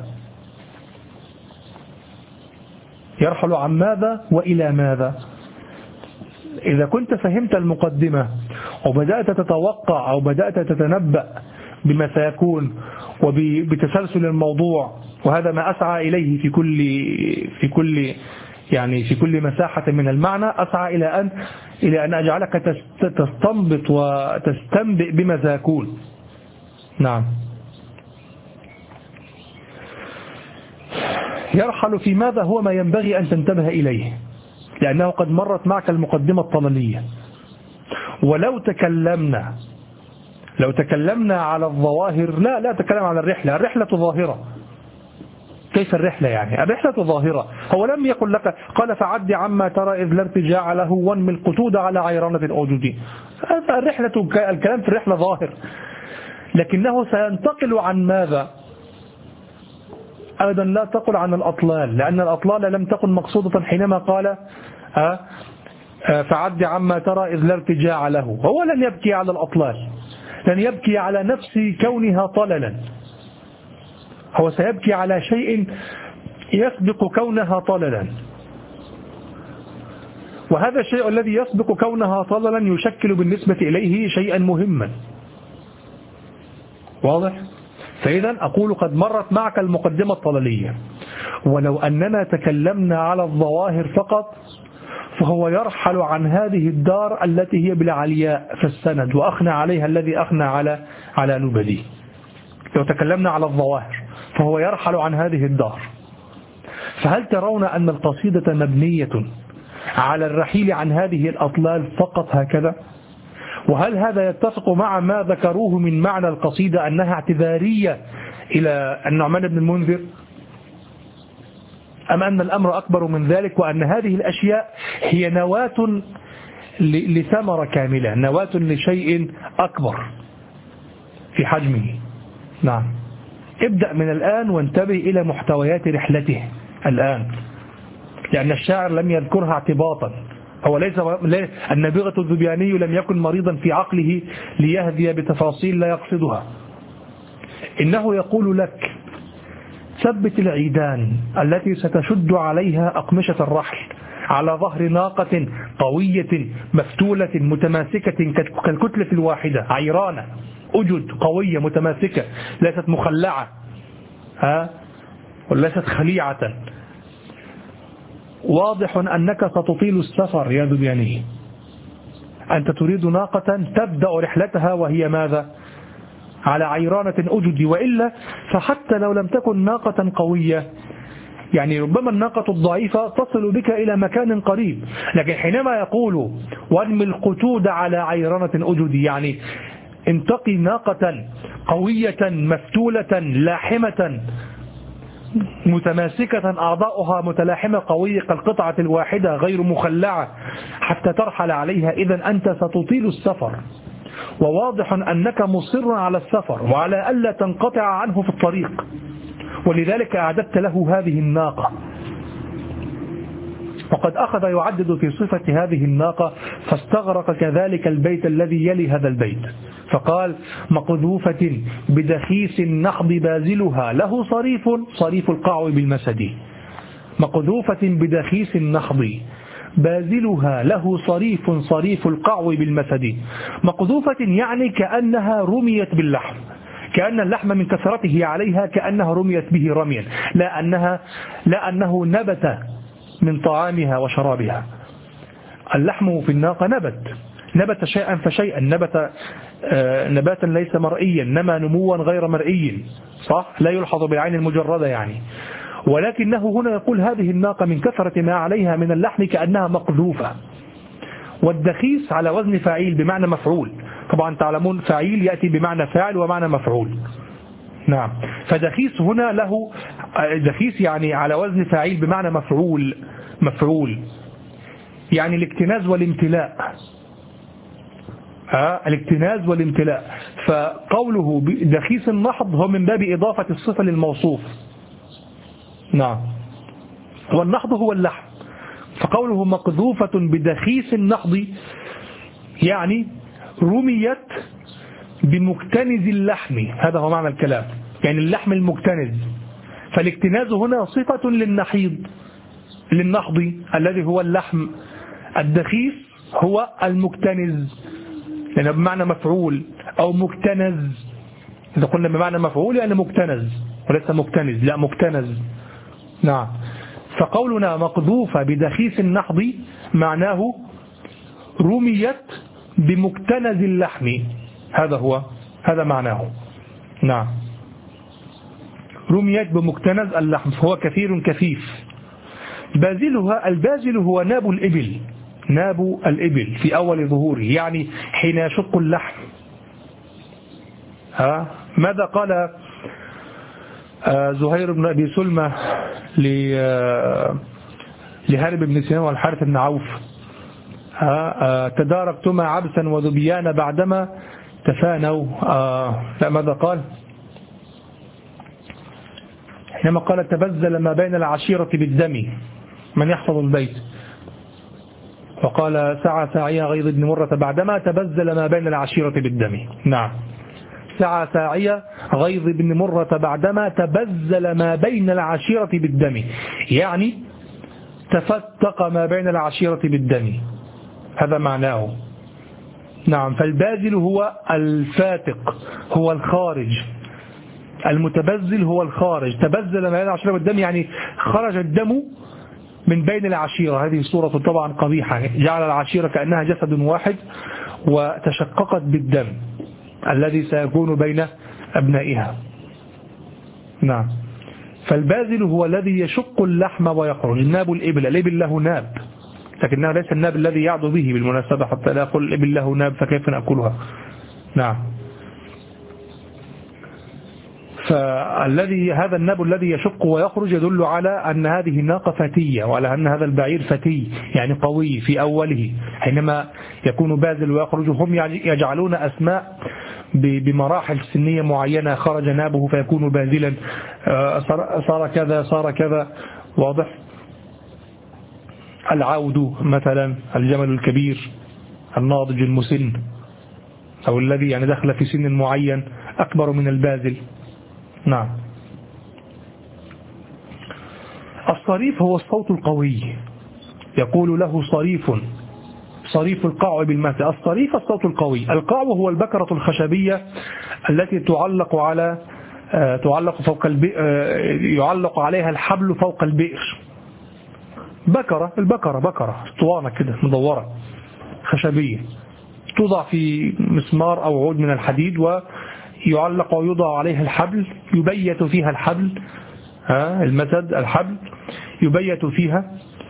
يرحل عن ماذا وإلى ماذا؟ إذا كنت فهمت المقدمة وبدأت تتوقع أو بدأت تتنبأ بما سيكون وبتسلسل الموضوع، وهذا ما أسعى إليه في كل في كل يعني في كل مساحة من المعنى، أسعى إلى أن إلى أن أجعلك تستنبط وتستنبئ بما سيكون. نعم، يرحل في ماذا هو ما ينبغي أن تنتبه إليه، لأنه قد مرت معك المقدمة الطللية. ولو تكلمنا لو تكلمنا على الظواهر، لا لا تكلم على الرحلة، الرحلة ظاهرة. كيف الرحلة يعني؟ الرحلة ظاهرة، هو لم يقل لك قال فعد عما ترى إذ لا ارتجاع له وانمي القتود على عيرانة أوجدي، الرحلة الكلام في الرحلة ظاهر، لكنه سينتقل عن ماذا؟ أيضا لا تقل عن الأطلال، لأن الأطلال لم تكن مقصودة حينما قال فعد عما ترى إذ لا ارتجاع له. هو لن يبكي على الأطلال، لن يبكي على نفس كونها طللا، هو سيبكي على شيء يسبق كونها طللا، وهذا الشيء الذي يسبق كونها طللا يشكل بالنسبة إليه شيئا مهما. واضح؟ فإذا أقول قد مرت معك المقدمة الطللية، ولو أننا تكلمنا على الظواهر فقط فهو يرحل عن هذه الدار التي هي بالعلياء في السند وأخنى عليها الذي أخنى على على لبدي. لو تكلمنا على الظواهر فهو يرحل عن هذه الدار. فهل ترون أن القصيدة مبنية على الرحيل عن هذه الأطلال فقط هكذا؟ وهل هذا يتفق مع ما ذكروه من معنى القصيدة أنها اعتذارية إلى النعمان بن المنذر، أم أن الأمر أكبر من ذلك وأن هذه الأشياء هي نواة لثمرة كاملة، نواة لشيء أكبر في حجمه؟ نعم. ابدأ من الآن وانتبه إلى محتويات رحلته الآن، لأن الشاعر لم يذكرها اعتباطا. هو ليس النابغة الذبياني لم يكن مريضا في عقله ليهدي بتفاصيل لا يقصدها، إنه يقول لك ثبت العيدان التي ستشد عليها أقمشة الرحل على ظهر ناقة قوية مفتولة متماسكة كالكتلة الواحدة، عيرانة أجد قوية متماسكة، ليست مخلعة ها وليست خليعة. واضح أنك ستطيل السفر يا ذبياني، أنت تريد ناقة تبدأ رحلتها وهي ماذا؟ على عيرانة أجد، وإلا فحتى لو لم تكن ناقة قوية، يعني ربما الناقة الضعيفة تصل بك إلى مكان قريب، لكن حينما يقول وارمي القتود على عيرانة أجد، يعني انتقي ناقة قوية مفتولة لاحمة متماسكة أعضاؤها متلاحمة قوية كالقطعة الواحدة غير مخلعة حتى ترحل عليها. إذن أنت ستطيل السفر، وواضح أنك مصر على السفر وعلى ألا تنقطع عنه في الطريق، ولذلك أعددت له هذه الناقة. وقد أخذ يعدد في صفة هذه الناقة فاستغرق كذلك البيت الذي يلي هذا البيت، فقال مقذوفة بدخيس النحض بازلها له صريف صريف القعو بالمسد. مقذوفة بدخيس النحض بازلها له صريف صريف القعو بالمسد. مقذوفة يعني كأنها رميت باللحم، كأن اللحم من كثرته عليها كأنها رميت به رميا، لا أنها لا أنه نبت من طعامها وشرابها. اللحم في الناقة نبت نبت شيئا فشيئا، نبت آه نباتا ليس مرئيا، نما نموا غير مرئي، صح، لا يلحظ بالعين المجردة يعني. ولكنه هنا يقول هذه الناقة من كثرة ما عليها من اللحم كأنها مقذوفة. والدخيس على وزن فاعيل بمعنى مفعول، طبعا تعلمون فاعيل يأتي بمعنى فاعل ومعنى مفعول. نعم، فدخيس هنا له دخيس يعني على وزن فاعيل بمعنى مفعول مفعول يعني الاكتناز والامتلاء. ها الاكتناز والامتلاء. فقوله دخيس النحض هو من باب إضافة الصفة للموصوف. نعم، والنحض هو اللحم، فقوله مقذوفة بدخيس النحض يعني رميت بمكتنز اللحم، هذا هو معنى الكلام، يعني اللحم المكتنز. فالاكتناز هنا صفة للنحيض للنحض الذي هو اللحم. الدخيس هو المكتنز لأنه بمعنى مفعول أو مكتنز. إذا قلنا بمعنى مفعول يعني مكتنز وليس مكتنز، لا مكتنز. نعم، فقولنا مقذوفة بدخيس النحض معناه رميت بمكتنز اللحم، هذا هو هذا معناه. نعم، رميت بمكتنز اللحم فهو كثير كثيف. بازلها، البازل هو ناب الإبل، ناب الإبل في أول ظهوره، يعني حين يشق اللحم. ها ماذا قال زهير بن أبي سلمى لهارب بن سنان والحارث بن عوف؟ تداركتما عبسا وذبيان بعدما تفانوا. لا، ماذا قال حينما قال تبذل ما بين العشيرة بالدم من يحفظ البيت؟ وقال سعى ساعي غيظ بن مرة بعدما تبذل ما بين العشيرة بالدم. نعم، سعى ساعي غيظ بن مرة بعدما تبذل ما بين العشيرة بالدم، يعني تفتق ما بين العشيرة بالدم، هذا معناه. نعم، فالبازل هو الفاتق، هو الخارج، المتبذل هو الخارج. تبذل ما بين العشيرة بالدم يعني خرج الدم من بين العشيرة. هذه صورة طبعا قبيحة، جعل العشيرة كأنها جسد واحد وتشققت بالدم الذي سيكون بين أبنائها. نعم. فالبازل هو الذي يشق اللحم ويخرج. ناب الإبل، الإبل له ناب، لكنها ليس الناب الذي يعدو به بالمناسبة، حتى لا يقول الإبل له ناب فكيف نأكلها. نعم. فالذي هذا الناب الذي يشق ويخرج يدل على أن هذه الناقة فتية، وعلى أن هذا البعير فتي يعني قوي في أوله حينما يكون بازل ويخرج. هم يجعلون أسماء بمراحل سنية معينة، خرج نابه فيكون بازلا، صار كذا صار كذا. واضح؟ العود مثلا الجمل الكبير الناضج المسن، أو الذي يعني دخل في سن معين أكبر من البازل. نعم. الصريف هو الصوت القوي، يقول له صريف، صريف القاع بالمثل. الصريف الصوت القوي. القاع هو البكرة الخشبية التي تعلق على تعلق فوق البئر، يعلق عليها الحبل فوق البئر. بكرة، البكرة بكرة اسطوانة كده مدورة خشبية، توضع في مسمار أو عود من الحديد ويعلق ويوضع عليها الحبل، يبيت فيها الحبل، ها المسد الحبل يبيت فيها،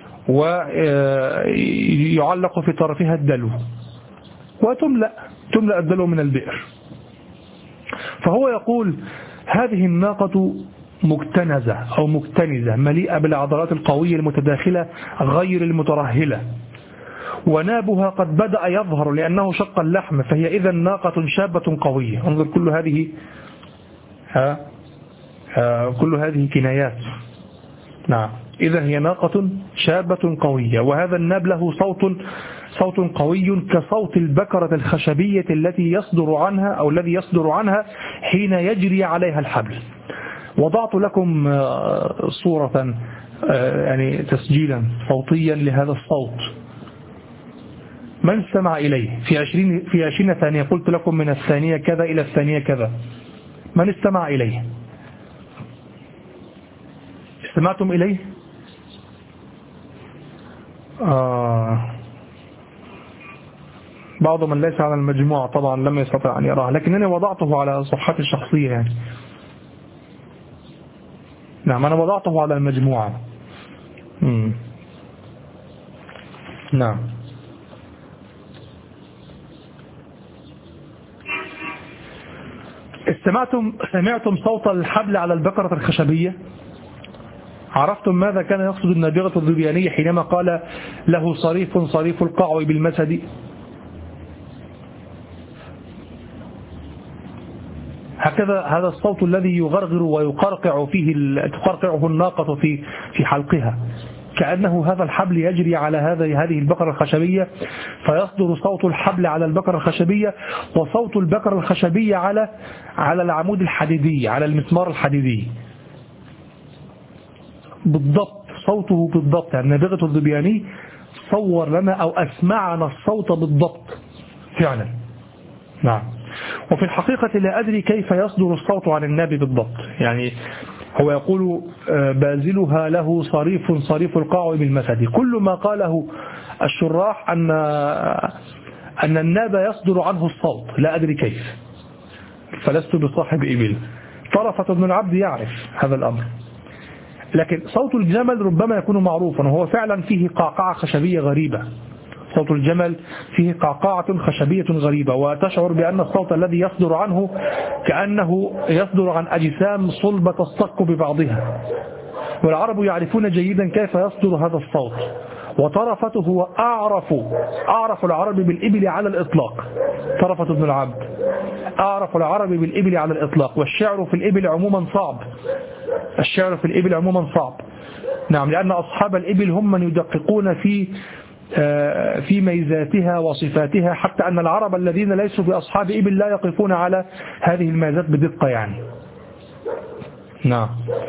ويعلق في طرفها الدلو، وتملأ تملأ الدلو من البئر. فهو يقول هذه الناقة مكتنزة أو مكتنزة، مليئة بالعضلات القوية المتداخلة غير المترهلة، ونابها قد بدأ يظهر لأنه شق اللحم، فهي إذا ناقة شابة قوية. انظر كل هذه ها ها كل هذه كنايات. نعم. إذا هي ناقة شابة قوية، وهذا الناب له صوت صوت قوي كصوت البكرة الخشبية التي يصدر عنها أو الذي يصدر عنها حين يجري عليها الحبل. وضعت لكم صورة يعني تسجيلا صوتيا لهذا الصوت، من استمع إليه في عشرين في عشرين ثانية. قلت لكم من الثانية كذا إلى الثانية كذا، من استمع إليه؟ استمعتم إليه؟ آه بعض من ليس على المجموعة طبعا لم يستطع أن يراه، لكنني وضعته على صفحتي الشخصية يعني. نعم أنا وضعته على المجموعة. مم. نعم. استمعتم سمعتم صوت الحبل على البكرة الخشبية؟ عرفتم ماذا كان يقصد النابغة الذبيانية حينما قال له صريف صريف القاع بالمسد؟ هكذا هذا الصوت الذي يغرغر ويقرقع فيه تقرقعه الناقة في في حلقها، كأنه هذا الحبل يجري على هذه هذه البقرة الخشبية، فيصدر صوت الحبل على البقرة الخشبية وصوت البقرة الخشبية على على العمود الحديدي، على المسمار الحديدي بالضبط، صوته بالضبط. يعني النابغة الذبياني صور لنا أو أسمعنا الصوت بالضبط فعلا. نعم. وفي الحقيقة لا أدري كيف يصدر الصوت عن النبي بالضبط. يعني هو يقول بازلها له صريف صريف القاع بالمسد. كل ما قاله الشراح أن أن الناب يصدر عنه الصوت، لا أدري كيف، فلست بصاحب إبل. طرفة بن العبد يعرف هذا الأمر، لكن صوت الجمل ربما يكون معروفا، وهو فعلا فيه قعقعة خشبية غريبة. صوت الجمل فيه قعقعة خشبية غريبة، وتشعر بأن الصوت الذي يصدر عنه كأنه يصدر عن أجسام صلبة تصطك ببعضها، والعرب يعرفون جيدا كيف يصدر هذا الصوت. وطرفته هو أعرف أعرف العرب بالإبل على الإطلاق. طرفة بن العبد أعرف العرب بالإبل على الإطلاق، والشعر في الإبل عموما صعب. الشعر في الإبل عموما صعب. نعم، لأن أصحاب الإبل هم من يدققون في في ميزاتها وصفاتها، حتى أن العرب الذين ليسوا بأصحاب إبل لا يقفون على هذه الميزات بدقة يعني. نعم.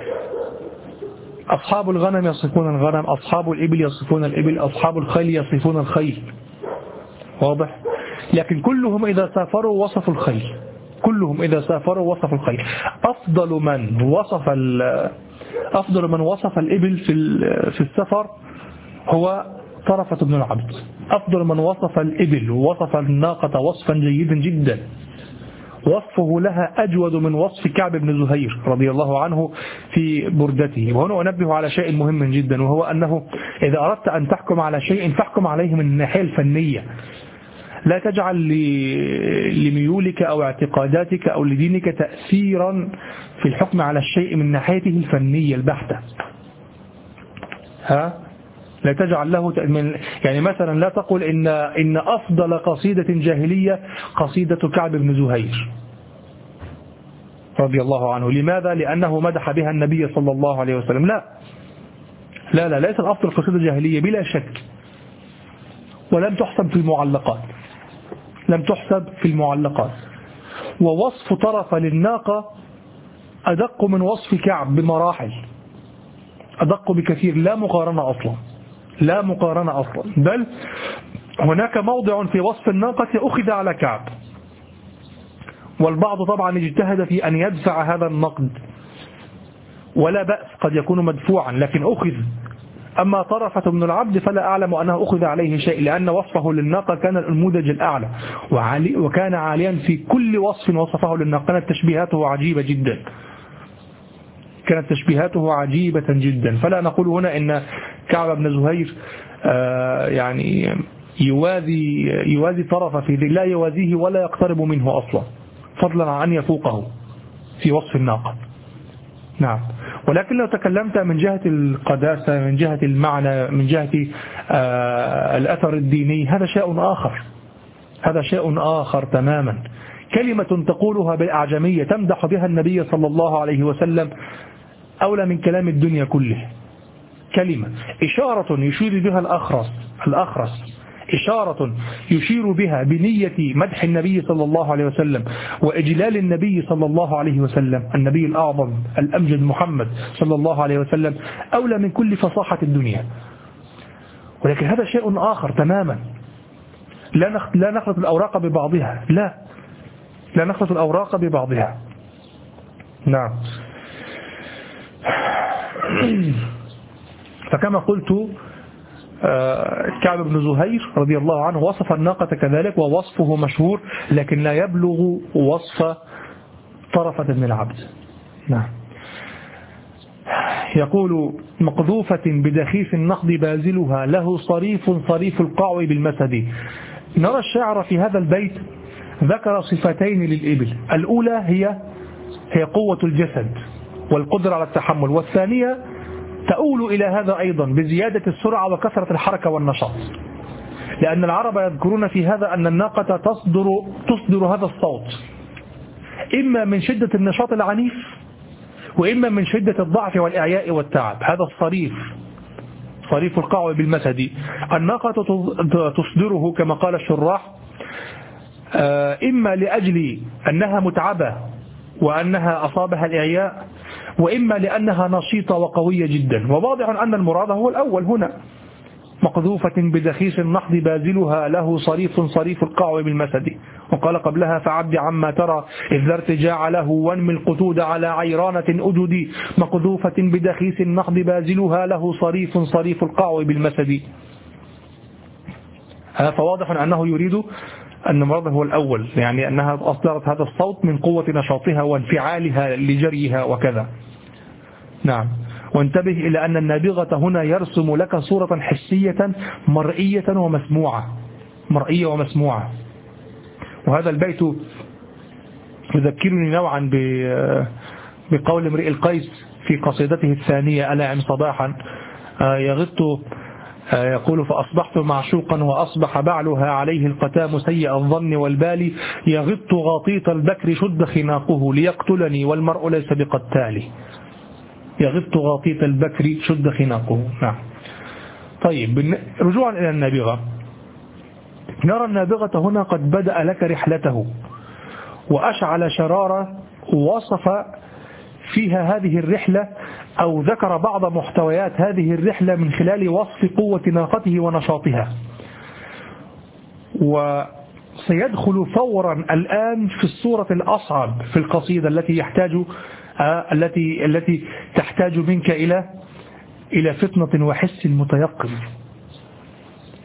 أصحاب الغنم يصفون الغنم، أصحاب الإبل يصفون الإبل، أصحاب الخيل يصفون الخيل. واضح؟ لكن كلهم إذا سافروا وصفوا الخيل، كلهم إذا سافروا وصفوا الخيل. أفضل من وصف أفضل من وصف الإبل في في السفر هو طرفة بن العبد، أفضل من وصف الإبل ووصف الناقة وصفا جيدا جدا، وصفه لها أجود من وصف كعب بن زهير رضي الله عنه في بردته. وهنا أنبه على شيء مهم جدا، وهو أنه إذا أردت أن تحكم على شيء فاحكم عليه من الناحية الفنية، لا تجعل لميولك أو اعتقاداتك أو لدينك تأثيرا في الحكم على الشيء من ناحيته الفنية البحتة. ها؟ لا تجعل له من يعني مثلا لا تقل إن إن أفضل قصيدة جاهلية قصيدة كعب بن زهير رضي الله عنه. لماذا؟ لأنه مدح بها النبي صلى الله عليه وسلم. لا لا لا ليس الأفضل قصيدة جاهلية بلا شك، ولم تحسب في المعلقات، لم تحسب في المعلقات. ووصف طرف للناقة أدق من وصف كعب بمراحل، أدق بكثير، لا مقارنة أصلا، لا مقارنة أصلا. بل هناك موضع في وصف الناقة أخذ على كعب، والبعض طبعا اجتهد في أن يدفع هذا النقد، ولا بأس، قد يكون مدفوعا لكن أخذ. أما طرفة بن العبد فلا أعلم أنه أخذ عليه شيء، لأن وصفه للناقة كان النموذج الأعلى، وكان عاليا في كل وصف وصفه للناقة. كانت تشبيهاته عجيبة جدا، كانت تشبيهاته عجيبة جدا. فلا نقول هنا إن كعب بن زهير آه يعني يوازي يوازي طرف في ذي، لا يوازيه ولا يقترب منه أصلا، فضلا عن يفوقه في وصف الناقة. نعم. ولكن لو تكلمت من جهة القداسة، من جهة المعنى، من جهة آه الأثر الديني، هذا شيء آخر، هذا شيء آخر تماما. كلمة تقولها بالأعجمية تمدح بها النبي صلى الله عليه وسلم أولى من كلام الدنيا كله. كلمة، إشارة يشير بها الأخرس الأخرس إشارة يشير بها بنية مدح النبي صلى الله عليه وسلم وإجلال النبي صلى الله عليه وسلم، النبي الأعظم الأمجد محمد صلى الله عليه وسلم، أولى من كل فصاحة الدنيا. ولكن هذا شيء آخر تماما. لا نخلط الأوراق ببعضها، لا لا نخلط الأوراق ببعضها. نعم. فكما قلت كعب بن زهير رضي الله عنه وصف الناقة كذلك، ووصفه مشهور، لكن لا يبلغ وصف طرفة بن العبد. نعم. يقول: مقذوفة بدخيف النخض بازلها له صريف صريف القعو بالمسد. نرى الشاعر في هذا البيت ذكر صفتين للإبل، الأولى هي هي قوة الجسد والقدرة على التحمل، والثانية تؤول إلى هذا أيضا بزيادة السرعة وكثرة الحركة والنشاط، لأن العرب يذكرون في هذا أن الناقة تصدر, تصدر هذا الصوت إما من شدة النشاط العنيف وإما من شدة الضعف والإعياء والتعب. هذا الصريف صريف القعو بالمسد. الناقة تصدره كما قال الشراح إما لأجل أنها متعبة وأنها أصابها الإعياء، وإما لأنها نشيطة وقوية جدا. وواضح أن المراد هو الأول هنا. مقذوفة بدخيس النحض بازلها له صريف صريف القعو بالمسد. وقال قبلها: فعبد عما ترى إذ ذا ارتجاع له وانمي القتود على عيرانة أجدي. مقذوفة بدخيس النحض بازلها له صريف صريف القعو بالمسد. فواضح أنه يريد أن المراد هو الأول، يعني أنها أصدرت هذا الصوت من قوة نشاطها وانفعالها لجريها وكذا. نعم. وانتبه إلى أن النابغة هنا يرسم لك صورة حسية مرئية ومسموعة، مرئية ومسموعة. وهذا البيت يذكرني نوعا بقول امرئ القيس في قصيدته الثانية: ألاعم صباحا يغط يقول: فأصبحت معشوقا وأصبح بعلها عليه القتام سيء الظن والبال. يغط غاطيط البكر شد خناقه ليقتلني والمرء ليس بقتال. يغط غاطيط البكر شد خناقه. نعم. طيب، رجوعا إلى النابغة، نرى النابغة هنا قد بدأ لك رحلته وأشعل شرارة وصف فيها هذه الرحلة، أو ذكر بعض محتويات هذه الرحلة من خلال وصف قوة ناقته ونشاطها. وسيدخل فورا الآن في الصورة الأصعب في القصيدة التي يحتاج آه التي التي تحتاج منك إلى إلى فطنة وحس متيقظ.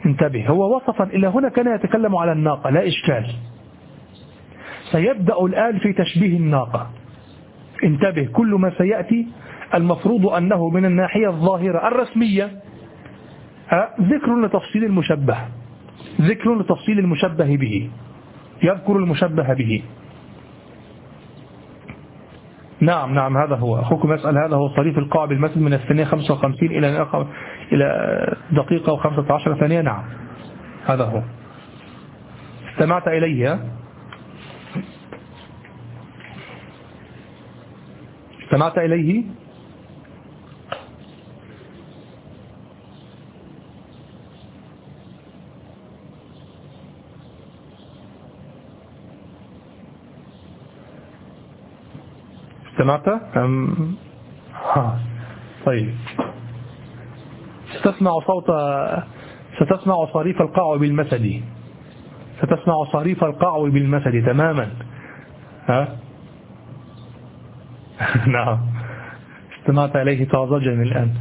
انتبه، هو وصفا إلى هنا كان يتكلم على الناقة لا إشكال. سيبدأ الآن في تشبيه الناقة. انتبه، كل ما سيأتي المفروض أنه من الناحية الظاهرة الرسمية ذكر لتفصيل المشبه، ذكر لتفصيل المشبه به، يذكر المشبه به. نعم نعم هذا هو أخوكم يسأل، هذا هو صريف القاع بالمثل من الثانية خمسة وخمسين إلى إلى دقيقة وخمسة عشر ثانية. نعم هذا هو. استمعت إليه؟ استمعت إليه؟ استمعت أم؟ ها. طيب ستسمع صوت ستسمع صريف القاع بالمسد، ستسمع صريف القاع بالمسد تماما. ها نعم استمعت إليه طازجا الآن.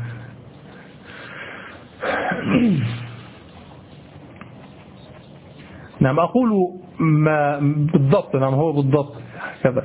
نعم أقول ما بالضبط. نعم هو بالضبط كذا.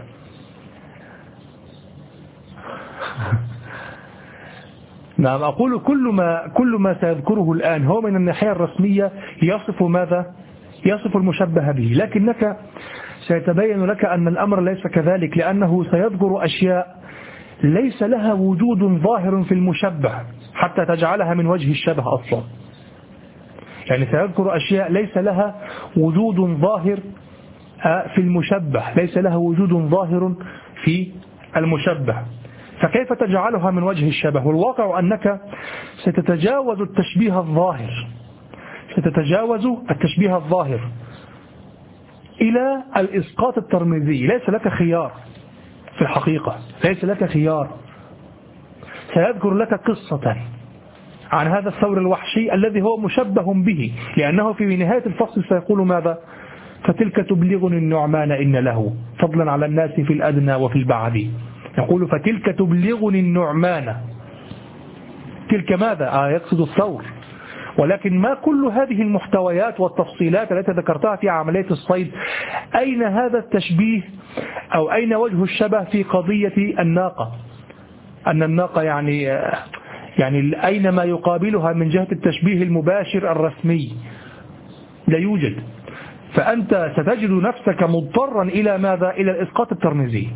نعم أقول كل ما كل ما سيذكره الآن هو من الناحية الرسمية يصف ماذا؟ يصف المشبه به، لكنك سيتبين لك أن الأمر ليس كذلك، لأنه سيذكر أشياء ليس لها وجود ظاهر في المشبه حتى تجعلها من وجه الشبه أصلا. يعني سيذكر أشياء ليس لها وجود ظاهر في المشبه، ليس لها وجود ظاهر في المشبه، فكيف تجعلها من وجه الشبه؟ والواقع أنك ستتجاوز التشبيه الظاهر، ستتجاوز التشبيه الظاهر إلى الإسقاط الترميزي. ليس لك خيار في الحقيقة، ليس لك خيار. سيذكر لك قصة عن هذا الثور الوحشي الذي هو مشبه به، لأنه في نهاية الفصل سيقول ماذا؟ فتلك تبلغني النعمان إن له فضلا على الناس في الأدنى وفي البعد. يقول فتلك تبلغني النعمان، تلك ماذا؟ آه يقصد الثور. ولكن ما كل هذه المحتويات والتفصيلات التي ذكرتها في عملية الصيد؟ أين هذا التشبيه أو أين وجه الشبه في قضية الناقة؟ أن الناقة يعني يعني أين ما يقابلها من جهة التشبيه المباشر الرسمي؟ لا يوجد. فأنت ستجد نفسك مضطرا إلى ماذا؟ إلى الإسقاط الترميزي.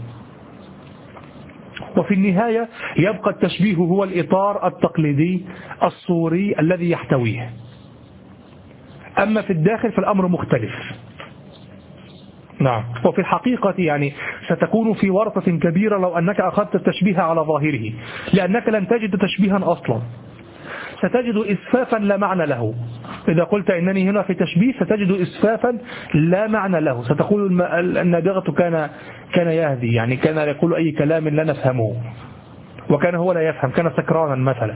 وفي النهاية يبقى التشبيه هو الإطار التقليدي الصوري الذي يحتويه. أما في الداخل فالأمر مختلف. نعم. وفي الحقيقة يعني ستكون في ورطة كبيرة لو أنك أخذت التشبيه على ظاهره، لأنك لن تجد تشبيها أصلا، ستجد إسفافا لا معنى له. إذا قلت إنني هنا في تشبيه ستجد إسفافا لا معنى له. ستقول النابغة كان كان يهدي، يعني كان يقول أي كلام لا نفهمه، وكان هو لا يفهم، كان سكرانا مثلا.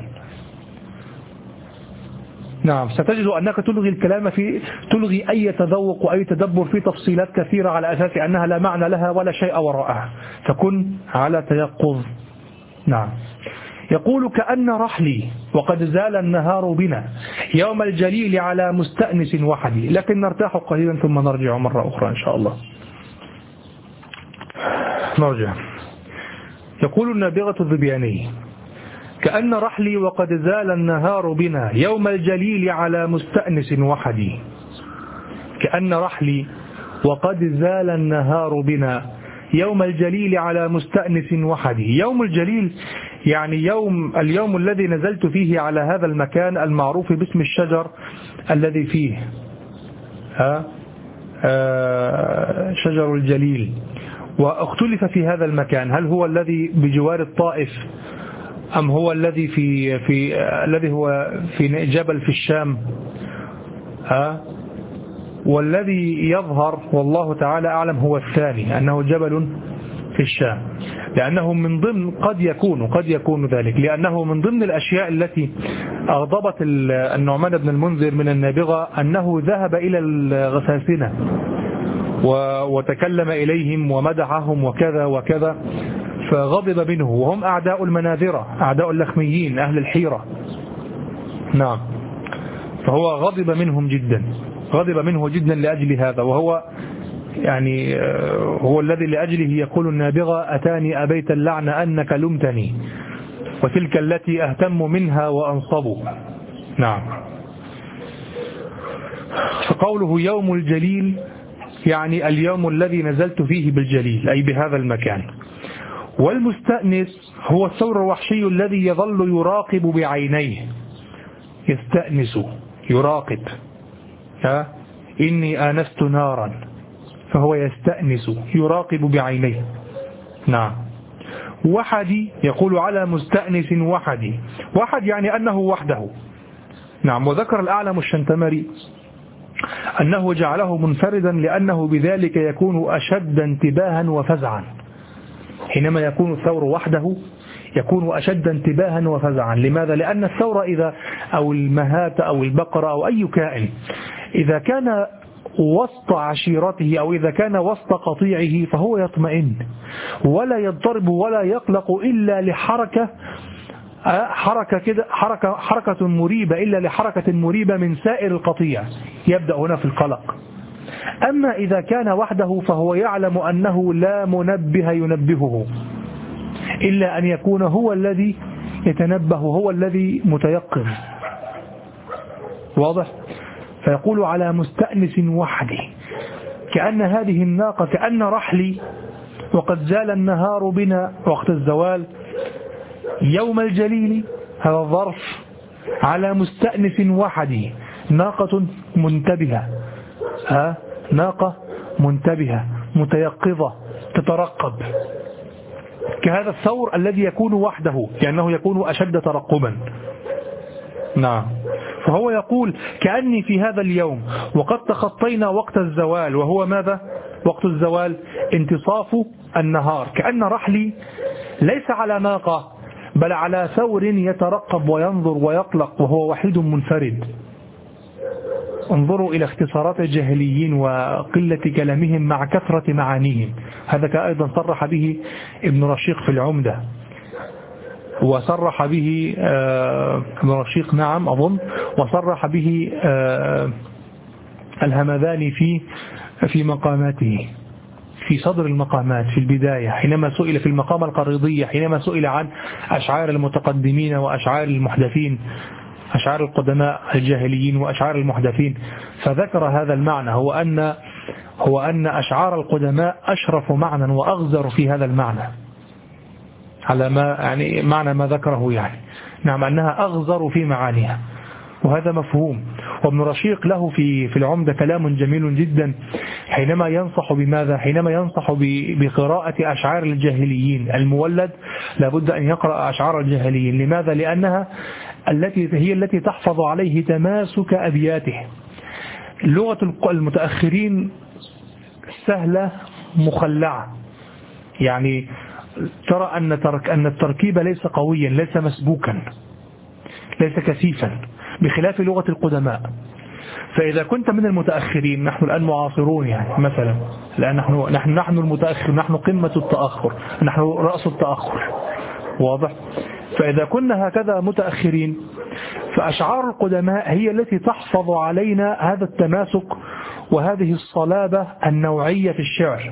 نعم. ستجد أنك تلغي الكلام في تلغي أي تذوق وأي تدبر في تفصيلات كثيرة على أساس أنها لا معنى لها ولا شيء وراءها، فكن على تيقظ. نعم. يقول كأن رحلي وقد زال النهار بنا يوم الجليل على مستأنس وحدي، لكن نرتاح قليلا ثم نرجع مرة أخرى إن شاء الله. نرجع. يقول النابغة الذبياني كأن رحلي وقد زال النهار بنا يوم الجليل على مستأنس وحدي. كأن رحلي وقد زال النهار بنا يوم الجليل على مستأنس وحدي. يوم الجليل يعني يوم اليوم الذي نزلت فيه على هذا المكان المعروف باسم الشجر الذي فيه ها آه شجر الجليل. واختلف في هذا المكان، هل هو الذي بجوار الطائف أم هو الذي في في الذي هو في جبل في الشام؟ ها والذي يظهر والله تعالى أعلم هو الثاني، أنه جبل في الشام، لأنه من ضمن قد يكون قد يكون ذلك لأنه من ضمن الأشياء التي أغضبت النعمان بن المنذر من النابغة أنه ذهب إلى الغساسنة وتكلم إليهم ومدحهم وكذا وكذا، فغضب منه، وهم أعداء المناذرة، أعداء اللخميين أهل الحيرة. نعم. فهو غضب منهم جدا، غضب منه جدا لأجل هذا، وهو يعني هو الذي لأجله يقول النابغة أتاني أبيت اللعن أنك لمتني وتلك التي أهتم منها وأنصب. نعم. فقوله يوم الجليل يعني اليوم الذي نزلت فيه بالجليل أي بهذا المكان. والمستأنس هو الثور الوحشي الذي يظل يراقب بعينيه، يستأنس يراقب، ها إني آنست نارا، فهو يستأنس يراقب بعينيه. نعم. وحدي يقول على مستأنس وحدي، وحد يعني أنه وحده. نعم. وذكر الأعلم الشنتمري أنه جعله منفردا لأنه بذلك يكون أشد انتباها وفزعا. حينما يكون الثور وحده يكون أشد انتباها وفزعا. لماذا؟ لأن الثور إذا أو المهات أو البقرة أو أي كائن إذا كان وسط عشيرته أو إذا كان وسط قطيعه فهو يطمئن ولا يضطرب ولا يقلق إلا لحركة حركة كده حركة حركة مريبة إلا لحركة مريبة من سائر القطيع، يبدأ هنا في القلق. أما إذا كان وحده فهو يعلم أنه لا منبه ينبهه إلا أن يكون هو الذي يتنبه، هو الذي متيقظ. واضح؟ فيقول على مستأنس وحدي، كأن هذه الناقة كأن رحلي وقد زال النهار بنا وقت الزوال يوم الجليل، هذا الظرف على مستأنس وحدي، ناقة منتبهة، ها ناقة منتبهة متيقظة تترقب، كهذا الثور الذي يكون وحده لأنه يكون أشد ترقبا. نعم. فهو يقول كأني في هذا اليوم وقد تخطينا وقت الزوال، وهو ماذا؟ وقت الزوال انتصاف النهار، كأن رحلي ليس على ناقة بل على ثور يترقب وينظر ويقلق وهو وحيد منفرد. انظروا إلى اختصارات الجاهليين وقلة كلامهم مع كثرة معانيهم. هذا أيضا صرح به ابن رشيق في العمدة، وصرح به ابن رشيق نعم أظن، وصرح به الهمذاني في في مقاماته في صدر المقامات في البداية، حينما سئل في المقامة القريضية، حينما سئل عن أشعار المتقدمين وأشعار المحدثين، أشعار القدماء الجاهليين وأشعار المحدثين، فذكر هذا المعنى، هو أن هو أن أشعار القدماء أشرف معنى وأغزر في هذا المعنى، على ما يعني معنى ما ذكره يعني. نعم، أنها أغزر في معانيها، وهذا مفهوم. وابن رشيق له في في العمدة كلام جميل جدا حينما ينصح بماذا؟ حينما ينصح بقراءة أشعار الجاهليين. المولد لابد أن يقرأ أشعار الجاهليين. لماذا؟ لأنها التي هي التي تحفظ عليه تماسك أبياته. لغة المتأخرين سهلة مخلعة، يعني ترى أن ترك أن التركيب ليس قويا، ليس مسبوكا، ليس كثيفا، بخلاف لغة القدماء. فإذا كنت من المتأخرين، نحن الآن معاصرون يعني مثلا، لأن نحن نحن نحن المتأخر، نحن قمة التأخر، نحن رأس التأخر. واضح؟ فإذا كنا هكذا متأخرين فأشعار القدماء هي التي تحفظ علينا هذا التماسك وهذه الصلابة النوعية في الشعر.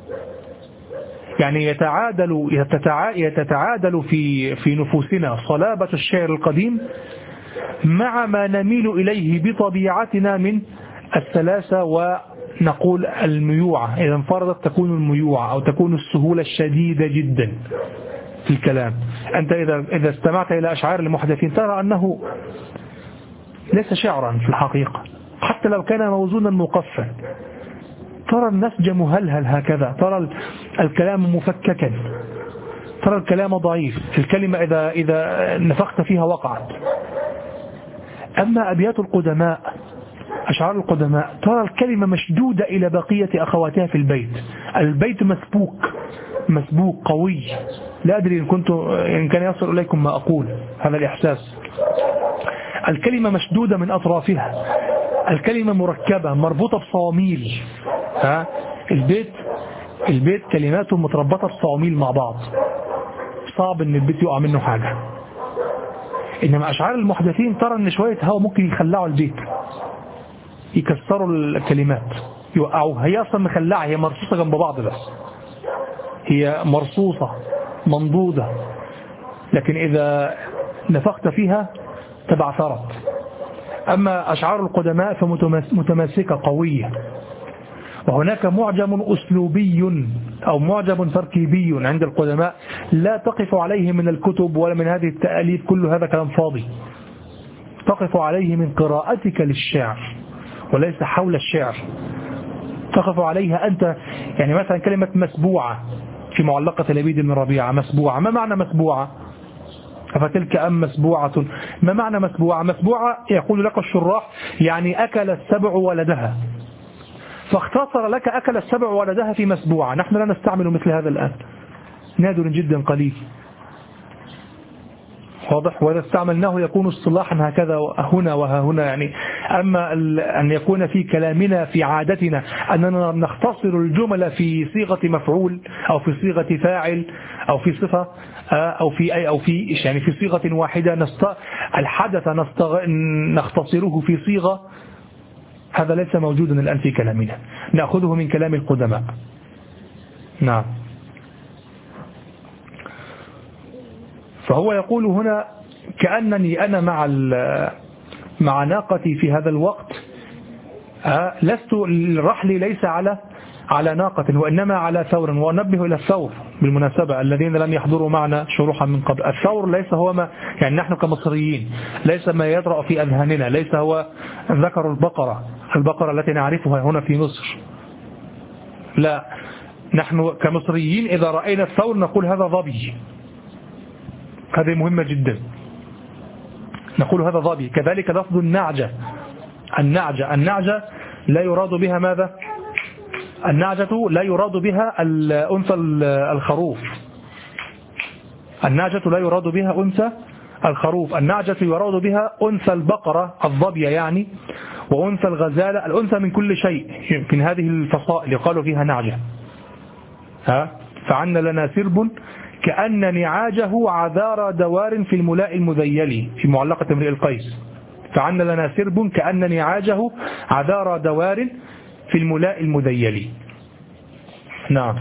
يعني يتعادل يتعادل في في نفوسنا صلابة الشعر القديم مع ما نميل إليه بطبيعتنا من السلاسة ونقول الميوعة. إذا انفردت تكون الميوعة أو تكون السهولة الشديدة جدا في الكلام. أنت إذا إذا استمعت إلى أشعار المحدثين ترى أنه ليس شعرا في الحقيقة، حتى لو كان موزونا مقفا. ترى النسج مهلهل هكذا، ترى الكلام مفككا، ترى الكلام ضعيف، الكلمة إذا إذا نفخت فيها وقعت. أما أبيات القدماء، أشعار القدماء، ترى الكلمة مشدودة إلى بقية أخواتها في البيت. البيت مسبوك مسبوك قوي. لا أدري إن كنت إن كان يصل إليكم ما أقول، هذا الإحساس. الكلمة مشدودة من أطرافها، الكلمة مركبة مربوطة بصواميل. ها البيت البيت كلماته متربطة بصواميل مع بعض، صعب إن البيت يقع منه حاجة. إنما أشعار المحدثين ترى أن شوية هوا ممكن يخلعوا البيت، يكسروا الكلمات، يوقعوها. هي أصلا مخلعة، هي مرصوصة جنب بعض، بس هي مرصوصة منضودة، لكن إذا نفخت فيها تبعثرت. أما أشعار القدماء فمتماسكة قوية. وهناك معجم أسلوبي أو معجم تركيبي عند القدماء لا تقف عليه من الكتب ولا من هذه التأليف، كل هذا كلام فاضي، تقف عليه من قراءتك للشعر وليس حول الشعر، تقف عليها أنت. يعني مثلا كلمة مسبوعة في معلقة لبيد بن ربيعة، مسبوعة، ما معنى مسبوعة؟ أفتلك أم مسبوعة؟ ما معنى مسبوعة؟ مسبوعة يقول لك الشراح يعني أكل السبع ولدها، فاختصر لك أكل السبع ولدها في مسبوعة. نحن لا نستعمل مثل هذا الآن، نادر جدا قليل، واضح؟ وإذا استعملناه يكون اصطلاحا هكذا هنا وها هنا. يعني أما أن يكون في كلامنا في عادتنا أننا نختصر الجمل في صيغة مفعول أو في صيغة فاعل أو في صفة أو في أي أو في يعني في صيغة واحدة، نست... الحدث نستغ... نختصره في صيغة، هذا ليس موجودا الآن في كلامنا، نأخذه من كلام القدماء. نعم. فهو يقول هنا كأنني أنا مع مع ناقتي في هذا الوقت، لست رحلي ليس على على ناقة وإنما على ثور. وأنبه إلى الثور بالمناسبة الذين لم يحضروا معنا شروحا من قبل. الثور ليس هو ما يعني نحن كمصريين ليس ما يطرأ في أذهاننا، ليس هو ذكر البقرة البقرة التي نعرفها هنا في مصر، لا، نحن كمصريين إذا رأينا الثور نقول هذا ظبي، هذه مهمة جدا، نقول هذا ظبي. كذلك لفظ النعجة، النعجة النعجة لا يراد بها ماذا؟ النعجة لا يراد بها الأنثى الخروف، النعجة لا يراد بها أنثى الخروف، النعجة يراد بها أنثى البقرة الظبية يعني، وأنثى الغزالة، الأنثى من كل شيء من هذه الفصائل يقال فيها نعجة. ها فعنا لنا سرب كأن نعاجه عذار دوار في الملاء المذيل في معلقة امرئ القيس، فعنا لنا سرب كأن نعاجه عذار دوار في الملاء المذيل. نعم.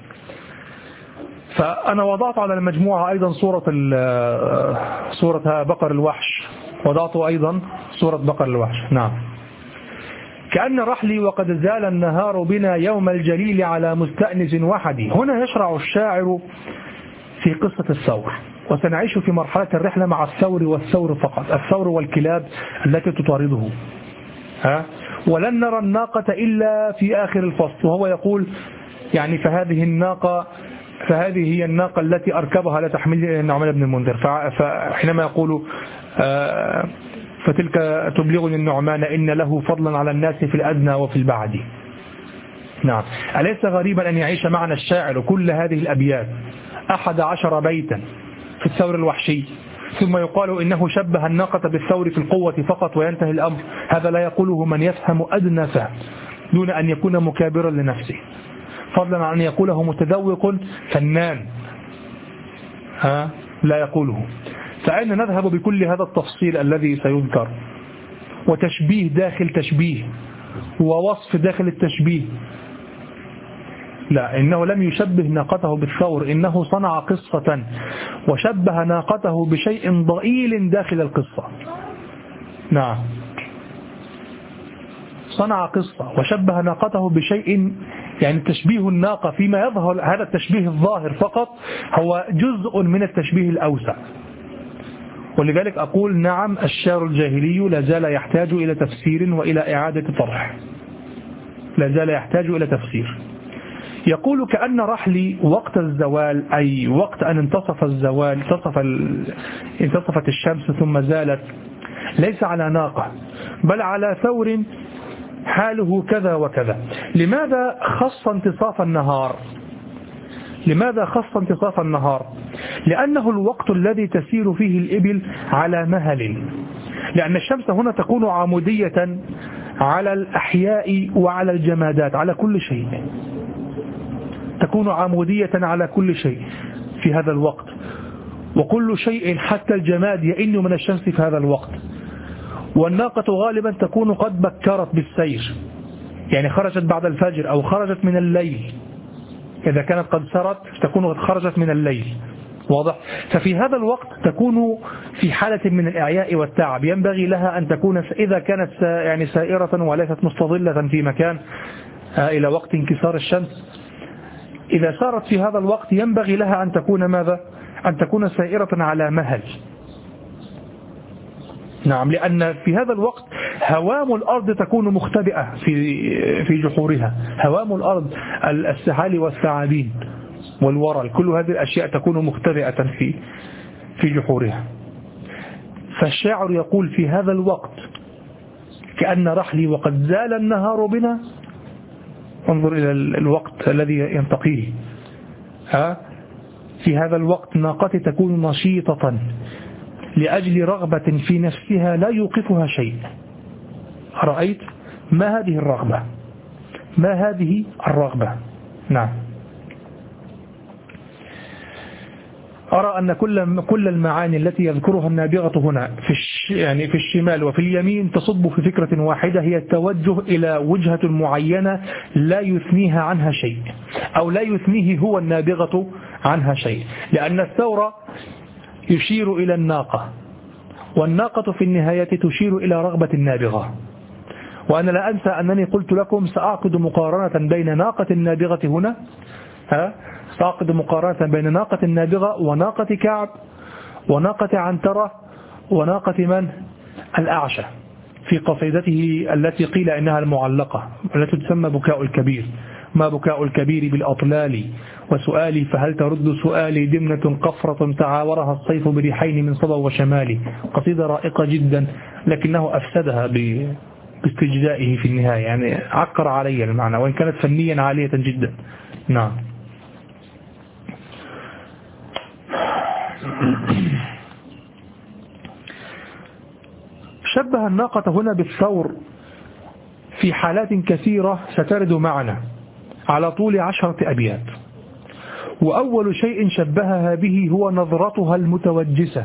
فأنا وضعت على المجموعة أيضا صورة صورة بقر الوحش، وضعت أيضا صورة بقر الوحش. نعم. كأن رحلي وقد زال النهار بنا يوم الجليل على مستأنس وحدي. هنا يشرع الشاعر في قصة الثور، وسنعيش في مرحلة الرحلة مع الثور والثور فقط، الثور والكلاب التي تطارده، ها؟ ولن نرى الناقة إلا في آخر الفصل. وهو يقول يعني فهذه الناقة فهذه هي الناقة التي أركبها لا تحمل النعمان بن المنذر، فحينما يقول فتلك تبلغني النعمان إن له فضلا على الناس في الأدنى وفي البعد. نعم. أليس غريبا أن يعيش معنا الشاعر كل هذه الأبيات أحد عشر بيتا في الثور الوحشي، ثم يقال إنه شبه الناقة بالثور في القوة فقط وينتهي الأمر؟ هذا لا يقوله من يفهم أدنى فهم دون أن يكون مكابرا لنفسه، فضلا عن أن يقوله متذوق فنان، ها لا يقوله. فأين نذهب بكل هذا التفصيل الذي سيذكر، وتشبيه داخل تشبيه ووصف داخل التشبيه؟ لا، إنه لم يشبه ناقته بالثور، إنه صنع قصة وشبه ناقته بشيء ضئيل داخل القصة. نعم، صنع قصة وشبه ناقته بشيء، يعني تشبيه الناقة فيما يظهر هذا التشبيه الظاهر فقط هو جزء من التشبيه الأوسع. ولذلك أقول نعم الشعر الجاهلي لا زال يحتاج إلى تفسير وإلى إعادة طرح، لا زال يحتاج إلى تفسير. يقول كأن رحلي وقت الزوال، أي وقت أن انتصف الزوال، انتصف ال... انتصفت الشمس ثم زالت، ليس على ناقة بل على ثور حاله كذا وكذا. لماذا خص انتصاف النهار؟ لماذا خص انتصاف النهار؟ لأنه الوقت الذي تسير فيه الإبل على مهل، لأن الشمس هنا تكون عمودية على الأحياء وعلى الجمادات، على كل شيء تكون عمودية على كل شيء في هذا الوقت. وكل شيء حتى الجماد يئن من الشمس في هذا الوقت. والناقة غالبا تكون قد بكرت بالسير، يعني خرجت بعد الفجر أو خرجت من الليل، إذا كانت قد سرت تكون قد خرجت من الليل، واضح؟ ففي هذا الوقت تكون في حالة من الإعياء والتعب، ينبغي لها أن تكون إذا كانت يعني سائرة وليست مستظلة في مكان إلى وقت انكسار الشمس، إذا سارت في هذا الوقت ينبغي لها أن تكون ماذا؟ أن تكون سائرة على مهل. نعم، لأن في هذا الوقت هوام الأرض تكون مختبئة في في جحورها، هوام الأرض السحال والثعابين والورل، كل هذه الأشياء تكون مختبئة في في جحورها. فالشاعر يقول في هذا الوقت كأن رحلي وقد زال النهار بنا. انظر إلى الوقت الذي ينتقيه. ها في هذا الوقت ناقتي تكون نشيطة لأجل رغبة في نفسها لا يوقفها شيء. رأيت ما هذه الرغبة؟ ما هذه الرغبة؟ نعم. أرى أن كل كل المعاني التي يذكرها النابغة هنا في الش يعني في الشمال وفي اليمين تصب في فكرة واحدة، هي التوجه إلى وجهة معينة لا يثنيها عنها شيء، أو لا يثنيه هو النابغة عنها شيء، لأن الثور يشير إلى الناقة، والناقة في النهاية تشير إلى رغبة النابغة. وأنا لا أنسى أنني قلت لكم سأعقد مقارنة بين ناقة النابغة هنا، ها سأعقد مقارنة بين ناقة النابغة وناقة كعب وناقة عنترة وناقة من؟ الأعشى، في قصيدته التي قيل إنها المعلقة التي تسمى بكاء الكبير. ما بكاء الكبير بالأطلال وسؤالي فهل ترد سؤالي دمنة قفرة تعاورها الصيف بريحين من صبا وشمالي. قصيدة رائقة جدا، لكنه أفسدها باستجدائه في النهاية، يعني عكر علي المعنى، وإن كانت فنيا عالية جدا. نعم. شبه الناقة هنا بالثور في حالات كثيرة سترد معنا على طول عشرة أبيات. وأول شيء شبهها به هو نظرتها المتوجسة،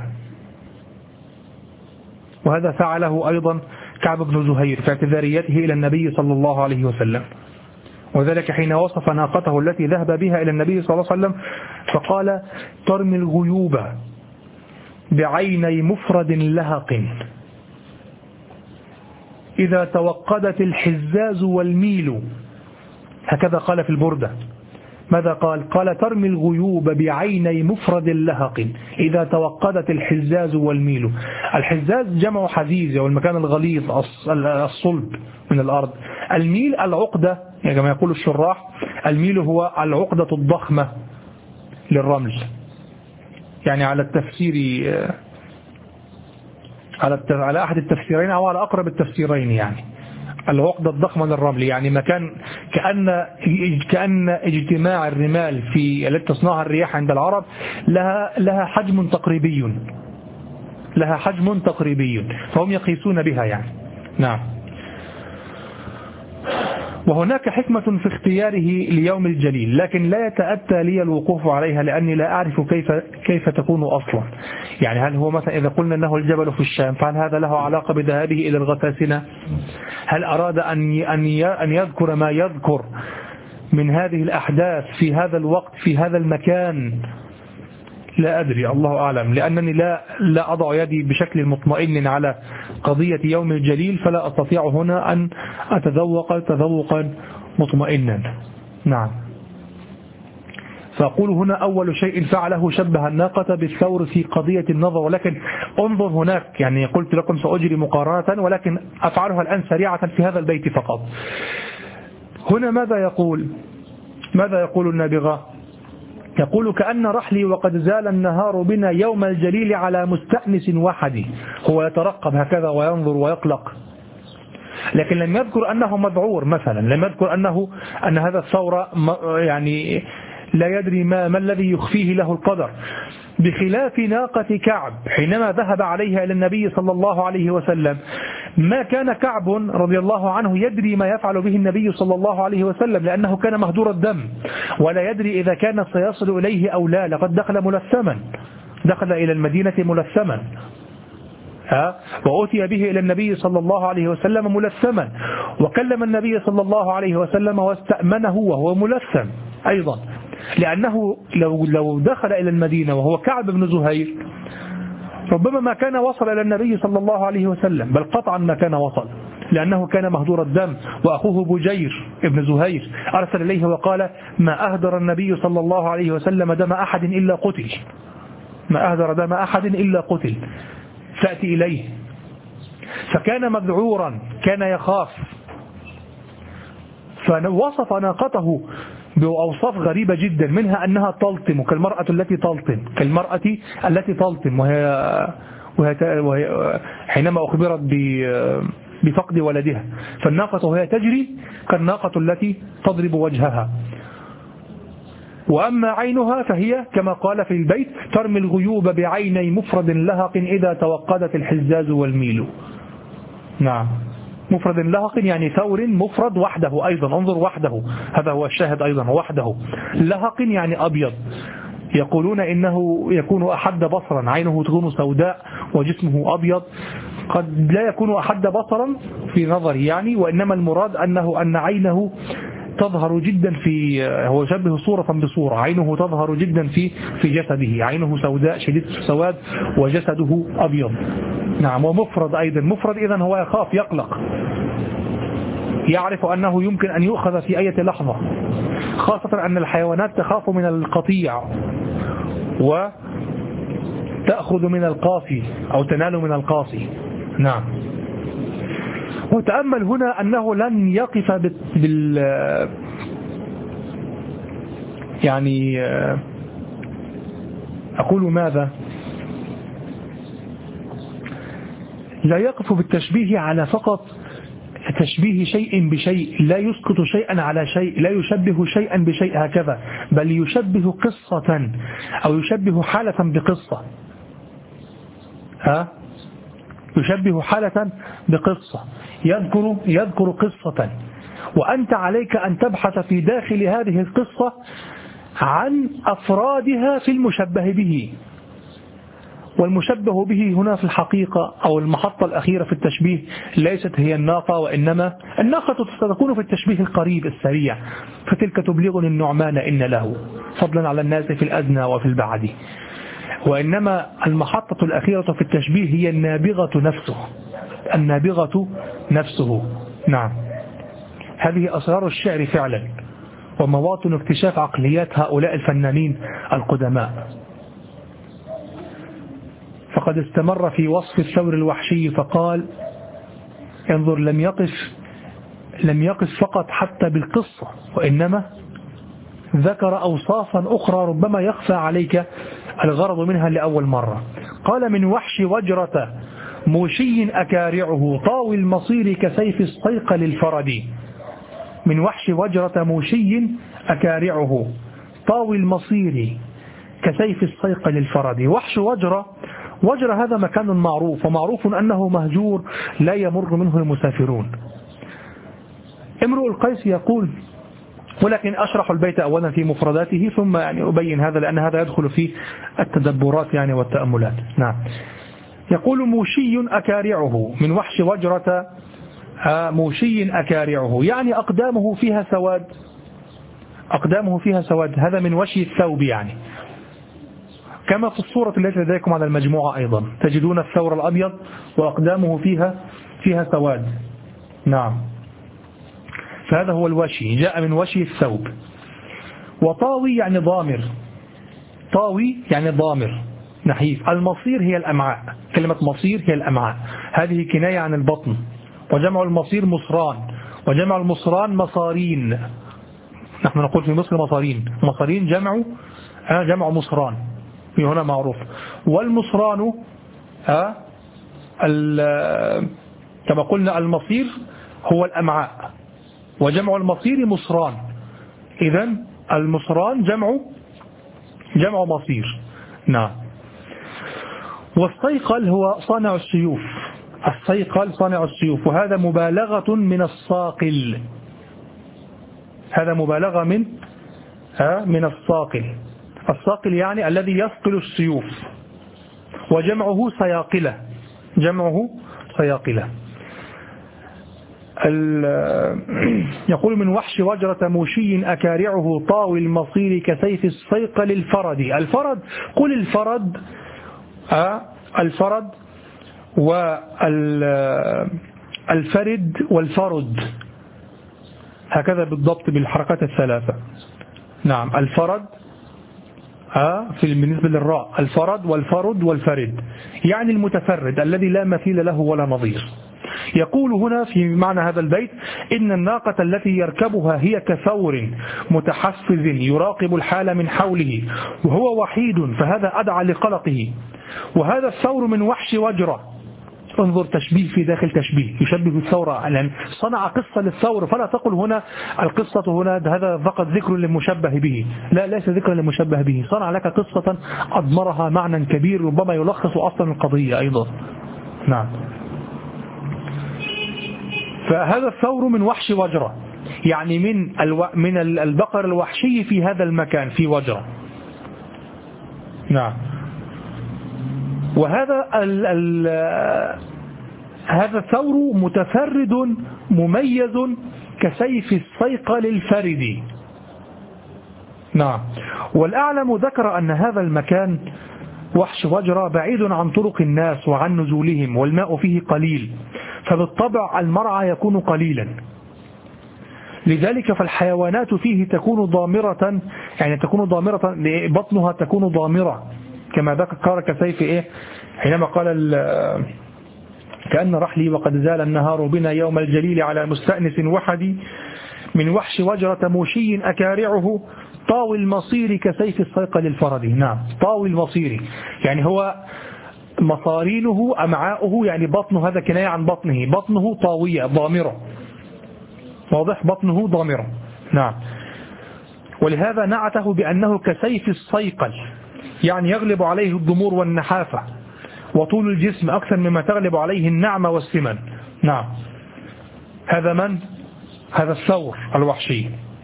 وهذا فعله أيضا كعب بن زهير في اعتذاريته إلى النبي صلى الله عليه وسلم، وذلك حين وصف ناقته التي ذهب بها إلى النبي صلى الله عليه وسلم فقال ترمي الغيوب بعيني مفرد لهق إذا توقدت الحزاز والميل. هكذا قال في البردة. ماذا قال؟ قال ترمي الغيوب بعيني مفرد لهق إذا توقدت الحزاز والميل. الحزاز جمع حزيز، والمكان الغليظ الصلب من الأرض. الميل العقدة، يعني كما يقول الشراح، الميل هو العقدة الضخمة للرمل، يعني على التفسير على على أحد التفسيرين أو على أقرب التفسيرين، يعني العقدة الضخمة للرمل، يعني مكان كأن كأن اجتماع الرمال في التي تصنعها الرياح عند العرب لها لها حجم تقريبي، لها حجم تقريبي، فهم يقيسون بها يعني. نعم. وهناك حكمة في اختياره ليوم الجليل، لكن لا يتأتى لي الوقوف عليها لأني لا أعرف كيف كيف تكون أصلا. يعني هل هو مثلا إذا قلنا أنه الجبل في الشام، فهل هذا له علاقة بذهابه إلى الغساسنة؟ هل أراد أن أن يذكر ما يذكر من هذه الأحداث في هذا الوقت في هذا المكان؟ لا أدري، الله أعلم، لأنني لا لا أضع يدي بشكل مطمئن على قضية يوم الجليل، فلا أستطيع هنا أن أتذوق تذوقا مطمئنا. نعم. فأقول هنا أول شيء فعله شبه الناقة بالثور في قضية النظر، ولكن انظر هناك، يعني قلت لكم سأجري مقارنة ولكن أفعلها الآن سريعة في هذا البيت فقط. هنا ماذا يقول؟ ماذا يقول النابغة؟ يقول كأن رحلي وقد زال النهار بنا يوم الجليل على مستأنس وحدي. هو يترقب هكذا وينظر ويقلق، لكن لم يذكر أنه مذعور مثلا، لم يذكر أنه أن هذا الثور يعني لا يدري ما, ما الذي يخفيه له القدر، بخلاف ناقة كعب حينما ذهب عليها إلى النبي صلى الله عليه وسلم. ما كان كعب رضي الله عنه يدري ما يفعل به النبي صلى الله عليه وسلم، لأنه كان مهدور الدم ولا يدري إذا كان سيصل إليه أو لا، لقد دخل ملثما دخل إلى المدينة ملثما، ها، وأتي به إلى النبي صلى الله عليه وسلم ملثما، وكلم النبي صلى الله عليه وسلم واستأمنه وهو ملثم أيضا، لأنه لو لو دخل إلى المدينة وهو كعب بن زهير ربما ما كان وصل إلى النبي صلى الله عليه وسلم، بل قطعا ما كان وصل، لأنه كان مهدور الدم، وأخوه بجير ابن زهير أرسل إليه وقال: ما أهدر النبي صلى الله عليه وسلم دم أحد إلا قتل، ما أهدر دم أحد إلا قتل، فأتي إليه. فكان مذعورا، كان يخاف، فوصف ناقته بأوصاف غريبة جدا، منها أنها تلطم كالمرأة التي تلطم كالمرأة التي تلطم وهي, وهي, وهي حينما أخبرت بفقد ولدها، فالناقة وهي تجري كالناقة التي تضرب وجهها. وأما عينها فهي كما قال في البيت: ترمي الغيوب بعيني مفرد لهق إذا توقدت الحزاز والميل. نعم، مفرد لهق يعني ثور مفرد وحده، أيضا انظر وحده، هذا هو الشاهد أيضا، وحده. لهق يعني أبيض، يقولون إنه يكون أحد بصرا، عينه تكون سوداء وجسمه أبيض، قد لا يكون أحد بصرا في نظري يعني، وإنما المراد أنه أن عينه تظهر جدا في، هو يشبه صورة بصورة، عينه تظهر جدا في في جسده، عينه سوداء شديد السواد وجسده أبيض. نعم، ومفرد أيضا، مفرد إذن هو يخاف يقلق، يعرف أنه يمكن أن يؤخذ في أي لحظة، خاصة أن الحيوانات تخاف من القطيع وتأخذ من القاسي أو تنال من القاسي. نعم. وتأمل هنا أنه لن يقف بال يعني أقول ماذا لا يقف بالتشبيه على فقط تشبيه شيء بشيء، لا يسقط شيئا على شيء، لا يشبه شيئا بشيء هكذا، بل يشبه قصة أو يشبه حالة بقصة، ها، يشبه حالة بقصة، يذكر يذكر قصة، وأنت عليك أن تبحث في داخل هذه القصة عن أفرادها في المشبه به. والمشبه به هنا في الحقيقة أو المحطة الأخيرة في التشبيه ليست هي الناقة، وإنما الناقة ستكون في التشبيه القريب السريع، فتلك تبلغني النعمان إن له فضلا على الناس في الأدنى وفي البعد. وإنما المحطة الأخيرة في التشبيه هي النابغة نفسه، النابغة نفسه. نعم، هذه أسرار الشعر فعلا، ومواطن اكتشاف عقليات هؤلاء الفنانين القدماء. فقد استمر في وصف الثور الوحشي فقال: انظر، لم يقف لم يقف فقط حتى بالقصة، وإنما ذكر أوصافا أخرى ربما يخفى عليك الغرض منها لأول مرة. قال: من وحش وجرة موشي أكارعه طاوي المصير كسيف الصيقل الفرد. من وحش وجرة موشي أكارعه طاوي المصير كسيف الصيقل الفرد. وحش وجرة، وجرة هذا مكان معروف، ومعروف أنه مهجور لا يمر منه المسافرون. امرؤ القيس يقول، ولكن أشرح البيت أولا في مفرداته ثم يعني أبين هذا، لأن هذا يدخل في التدبرات يعني والتأملات. نعم. يقول: موشي أكارعه، من وحش وجرة موشي أكارعه، يعني أقدامه فيها سواد، أقدامه فيها سواد، هذا من وشي الثوب يعني، كما في الصورة التي لديكم على المجموعة أيضا تجدون الثور الأبيض وأقدامه فيها فيها سواد. نعم، فهذا هو الوشي، جاء من وشي الثوب. وطاوي يعني ضامر، طاوي يعني ضامر نحيف. المصير هي الأمعاء، كلمة مصير هي الأمعاء، هذه كناية عن البطن، وجمع المصير مصران، وجمع المصران مصارين، نحن نقول في مصر مصارين، مصارين جمع جمع مصران في هنا معروف. والمصران كما قلنا المصير هو الأمعاء، وجمع المصير مصران، إذن المصران جمع جمع مصير. نعم. والصيقل هو صانع السيوف، الصيقل صانع السيوف، وهذا مبالغة من الصاقل، هذا مبالغة من ها من الصاقل. الصاقل يعني الذي يصقل السيوف، وجمعه سياقلة، جمعه سياقلة. يقول من وحش وجرة موشي أكارعه طاوي المصير كسيف الصيقل الفرد. الفرد قل الفرد آه الفرد والفرد والفرد هكذا بالضبط بالحركات الثلاثة. نعم الفرد آه في بالنسبة للراء الفرد والفرد والفرد يعني المتفرد الذي لا مثيل له ولا نظير. يقول هنا في معنى هذا البيت إن الناقة التي يركبها هي كثور متحفز يراقب الحال من حوله وهو وحيد فهذا أدعى لقلقه. وهذا الثور من وحش وجرة. انظر تشبيه في داخل تشبيه يشبه الثور لأن صنع قصة للثور فلا تقل هنا القصة هنا هذا فقط ذكر للمشبه به، لا ليس ذكر للمشبه به، صنع لك قصة أضمرها معنى كبير ربما يلخص أصلا القضية أيضا. نعم فهذا الثور من وحش وجرة يعني من الو... من البقر الوحشي في هذا المكان في وجرة. نعم وهذا ال... ال... هذا الثور متفرد مميز كسيف الصيقل الفرد. نعم والأعلم ذكر أن هذا المكان وحش وجرة بعيد عن طرق الناس وعن نزولهم والماء فيه قليل فبالطبع المرعى يكون قليلا لذلك فالحيوانات فيه تكون ضامرة يعني تكون ضامرة بطنها تكون ضامرة كما ذكر كسيف إيه حينما قال كأن رحلي وقد زال النهار بنا يوم الجليل على مستأنس وحدي من وحش وجرة موشي أكارعه طاوي المصير كسيف الصيقل الفرد. نعم طاوي المصير يعني هو مصارينه أمعاؤه يعني بطنه هذا كناية عن بطنه بطنه طاوية ضامرة واضح بطنه ضامرة. نعم ولهذا نعته بأنه كسيف الصيقل يعني يغلب عليه الضمور والنحافة وطول الجسم أكثر مما تغلب عليه النعمة والسمن. نعم هذا من هذا الثور الوحشي.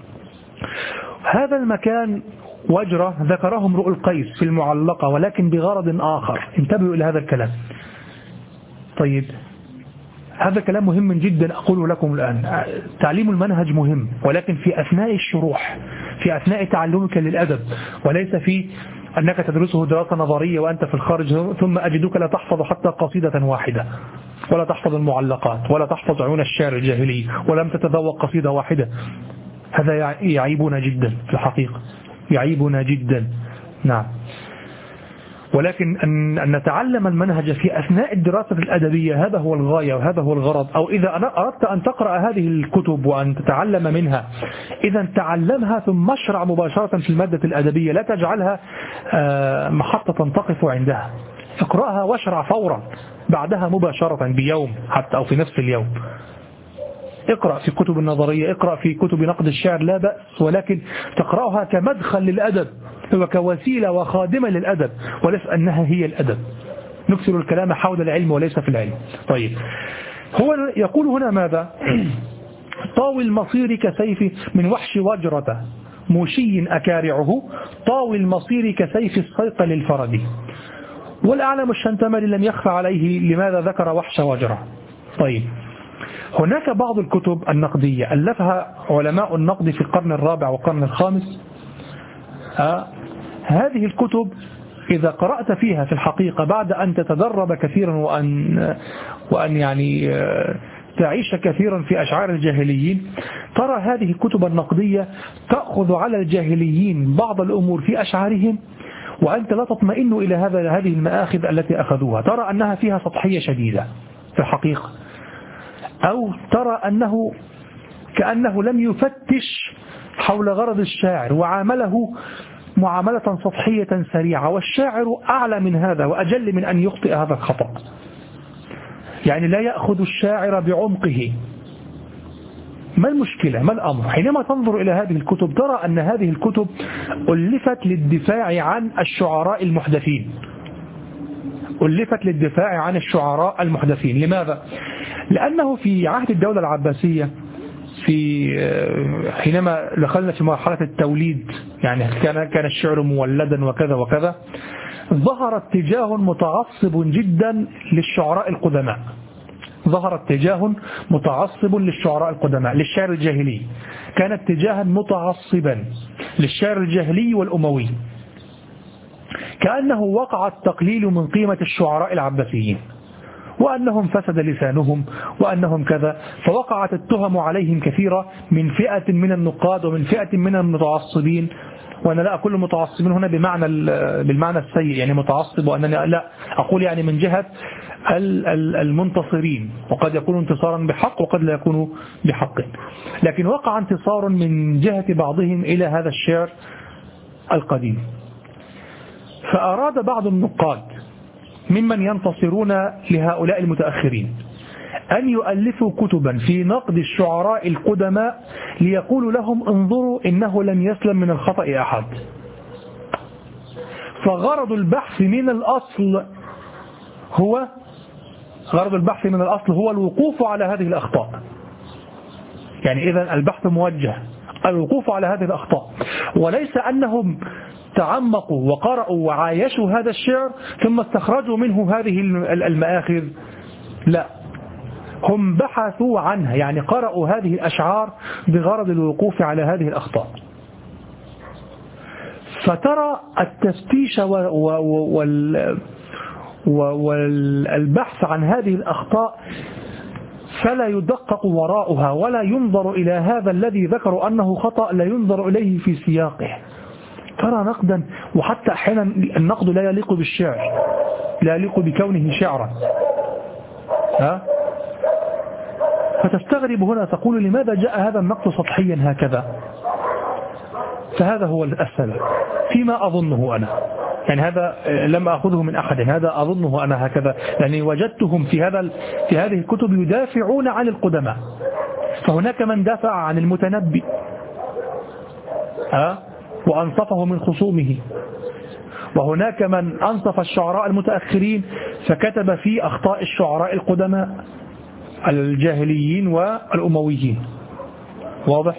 هذا المكان وجرة ذكره امرؤ القيس في المعلقة ولكن بغرض آخر انتبهوا إلى هذا الكلام. طيب هذا كلام مهم جدا أقوله لكم الآن. تعليم المنهج مهم ولكن في أثناء الشروح في أثناء تعلمك للأدب وليس في أنك تدرسه دراسة نظرية وأنت في الخارج ثم أجدك لا تحفظ حتى قصيدة واحدة ولا تحفظ المعلقات ولا تحفظ عيون الشعر الجاهلي ولم تتذوق قصيدة واحدة. هذا يعيبنا جدا في الحقيقة يعيبنا جدا. نعم ولكن أن نتعلم المنهج في أثناء الدراسة الأدبية هذا هو الغاية وهذا هو الغرض. أو إذا أردت أن تقرأ هذه الكتب وأن تتعلم منها إذا تعلمها ثم اشرع مباشرة في المادة الأدبية لا تجعلها محطة تقف عندها اقرأها واشرع فورا بعدها مباشرة بيوم حتى أو في نفس اليوم. اقرأ في كتب النظرية اقرأ في كتب نقد الشعر لا بأس ولكن تقرأها كمدخل للأدب وكوسيلة وخادمة للأدب وليس أنها هي الأدب. نكثر الكلام حول العلم وليس في العلم. طيب هو يقول هنا ماذا طاوي المصير كسيف من وحش وجرة موشي أكارعه طاوي المصير كسيف الصيقل الفرد. والأعلم الشنتمري لم يخفى عليه لماذا ذكر وحش وجرة. طيب هناك بعض الكتب النقدية ألفها علماء النقد في القرن الرابع والقرن الخامس. آه هذه الكتب إذا قرأت فيها في الحقيقة بعد أن تتدرب كثيرا وأن, وأن يعني تعيش كثيرا في أشعار الجاهليين ترى هذه الكتب النقدية تأخذ على الجاهليين بعض الأمور في أشعارهم وأنت لا تطمئن إلى هذا هذه المآخذ التي أخذوها. ترى أنها فيها سطحية شديدة في الحقيقة أو ترى أنه كأنه لم يفتش حول غرض الشاعر وعامله معاملة سطحية سريعة والشاعر أعلى من هذا وأجل من أن يخطئ هذا الخطأ. يعني لا يأخذ الشاعر بعمقه. ما المشكلة ما الأمر حينما تنظر إلى هذه الكتب ترى أن هذه الكتب ألفت للدفاع عن الشعراء المحدثين ألفت للدفاع عن الشعراء المحدثين. لماذا؟ لأنه في عهد الدولة العباسية في حينما دخلنا في مرحلة التوليد، يعني كان كان الشعر مولدا وكذا وكذا، ظهر اتجاه متعصب جدا للشعراء القدماء، ظهر اتجاه متعصب للشعراء القدماء للشعر الجاهلي، كان اتجاها متعصبا للشعر الجاهلي والأموي، كأنه وقع التقليل من قيمة الشعراء العباسيين، وأنهم فسد لسانهم وأنهم كذا، فوقعت التهم عليهم كثيرة من فئة من النقاد ومن فئة من المتعصبين. وأنا لا أقول متعصبين هنا بمعنى بالمعنى السيء، يعني متعصب، وأنني لا أقول يعني من جهة المنتصرين، وقد يكون انتصارا بحق وقد لا يكون بحق، لكن وقع انتصار من جهة بعضهم إلى هذا الشعر القديم. فأراد بعض النقاد ممن ينتصرون لهؤلاء المتأخرين أن يؤلفوا كتبا في نقد الشعراء القدماء ليقولوا لهم انظروا إنه لم يسلم من الخطأ أحد. فغرض البحث من الأصل هو غرض البحث من الأصل هو الوقوف على هذه الأخطاء. يعني إذا البحث موجه الوقوف على هذه الأخطاء، وليس أنهم تعمقوا وقرأوا وعايشوا هذا الشعر ثم استخرجوا منه هذه المآخذ، لا، هم بحثوا عنها، يعني قرأوا هذه الأشعار بغرض الوقوف على هذه الأخطاء. فترى التفتيش والبحث عن هذه الأخطاء فلا يدقق وراءها ولا ينظر إلى هذا الذي ذكروا أنه خطأ، لا ينظر إليه في سياقه. ترى نقدا، وحتى أحيانا النقد لا يليق بالشعر، لا يليق بكونه شعرا، ها؟ فتستغرب هنا، تقول لماذا جاء هذا النقد سطحيا هكذا؟ فهذا هو السبب فيما أظنه أنا، يعني هذا لم أخذه من أحد، هذا أظنه أنا هكذا، يعني وجدتهم في هذا في هذه الكتب يدافعون عن القدماء. فهناك من دافع عن المتنبي ها وأنصفه من خصومه، وهناك من أنصف الشعراء المتأخرين فكتب في أخطاء الشعراء القدماء الجاهليين والأمويين. واضح؟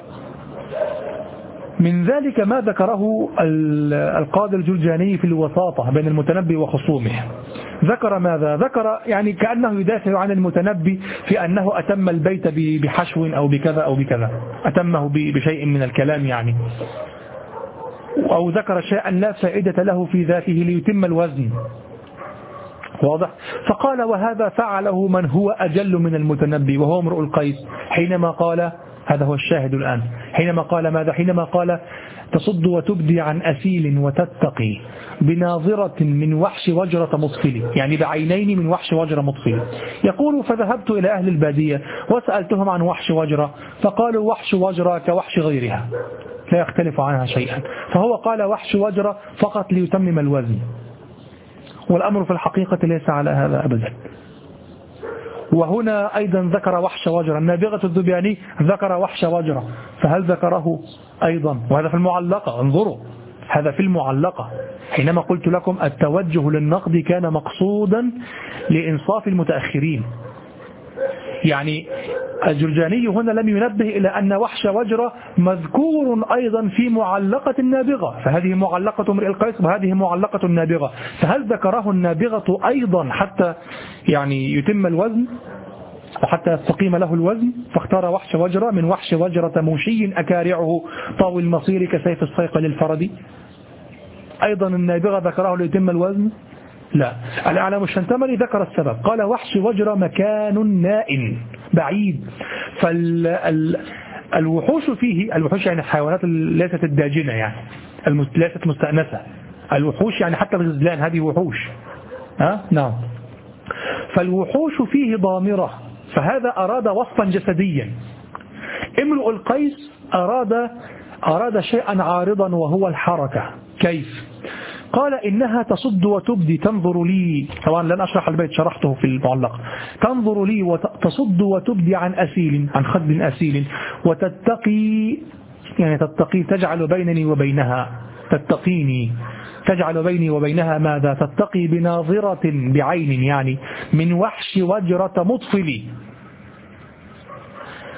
من ذلك ما ذكره القاضي الجرجاني في الوساطة بين المتنبي وخصومه. ذكر ماذا؟ ذكر يعني كأنه يدافع عن المتنبي في أنه أتم البيت بحشو أو بكذا أو بكذا، أتمه بشيء من الكلام يعني، أو ذكر شيئا لا فائدة له في ذاته ليتم الوزن. واضح؟ فقال وهذا فعله من هو أجل من المتنبي وهو امرؤ القيس، حينما قال، هذا هو الشاهد الآن، حينما قال ماذا؟ حينما قال تصد وتبدي عن أسيل وتتقي بناظرة من وحش وجرة مطفل، يعني بعينين من وحش وجرة مطفل. يقول فذهبت إلى أهل البادية وسألتهم عن وحش وجرة فقالوا وحش وجرة كوحش غيرها لا يختلف عنها شيئا، فهو قال وحش وجرة فقط ليتمم الوزن، والأمر في الحقيقة ليس على هذا أبدا. وهنا أيضا ذكر وحش وجرة، النابغة الذبياني ذكر وحش وجرة، فهل ذكره أيضا؟ وهذا في المعلقة، انظروا هذا في المعلقة، حينما قلت لكم التوجه للنقد كان مقصودا لإنصاف المتأخرين. يعني الجرجاني هنا لم ينبه إلى أن وحش وجرة مذكور أيضا في معلقة النابغة، فهذه معلقة امرئ القيس وهذه معلقة النابغة، فهل ذكره النابغة أيضا حتى يعني يتم الوزن وحتى يستقيم له الوزن؟ فاختار وحش وجرة من وحش وجرة موشي أكارعه طاوي المصير كسيف الصيق للفرد. أيضا النابغة ذكره ليتم الوزن؟ لا. الأعلام الشنتمري ذكر السبب، قال وحش وجرة مكان نائم بعيد، فالوحوش فيه، الوحوش يعني الحيوانات ليست الداجنة، يعني ليست مستأنسة، الوحوش يعني حتى الغزلان هذه وحوش، ها نعم، فالوحوش فيه ضامرة، فهذا أراد وصفا جسديا. امرؤ القيس أراد أراد شيئا عارضا وهو الحركة. كيف؟ قال إنها تصد وتبدي، تنظر لي، طبعا لن أشرح البيت شرحته في المعلق، تنظر لي وتصد وتبدي عن أسيل، عن خد أسيل، وتتقي، يعني تتقي تجعل بينني وبينها، تتقيني تجعل بيني وبينها ماذا؟ تتقي بناظرة بعين، يعني من وحش وجرة مطفلي.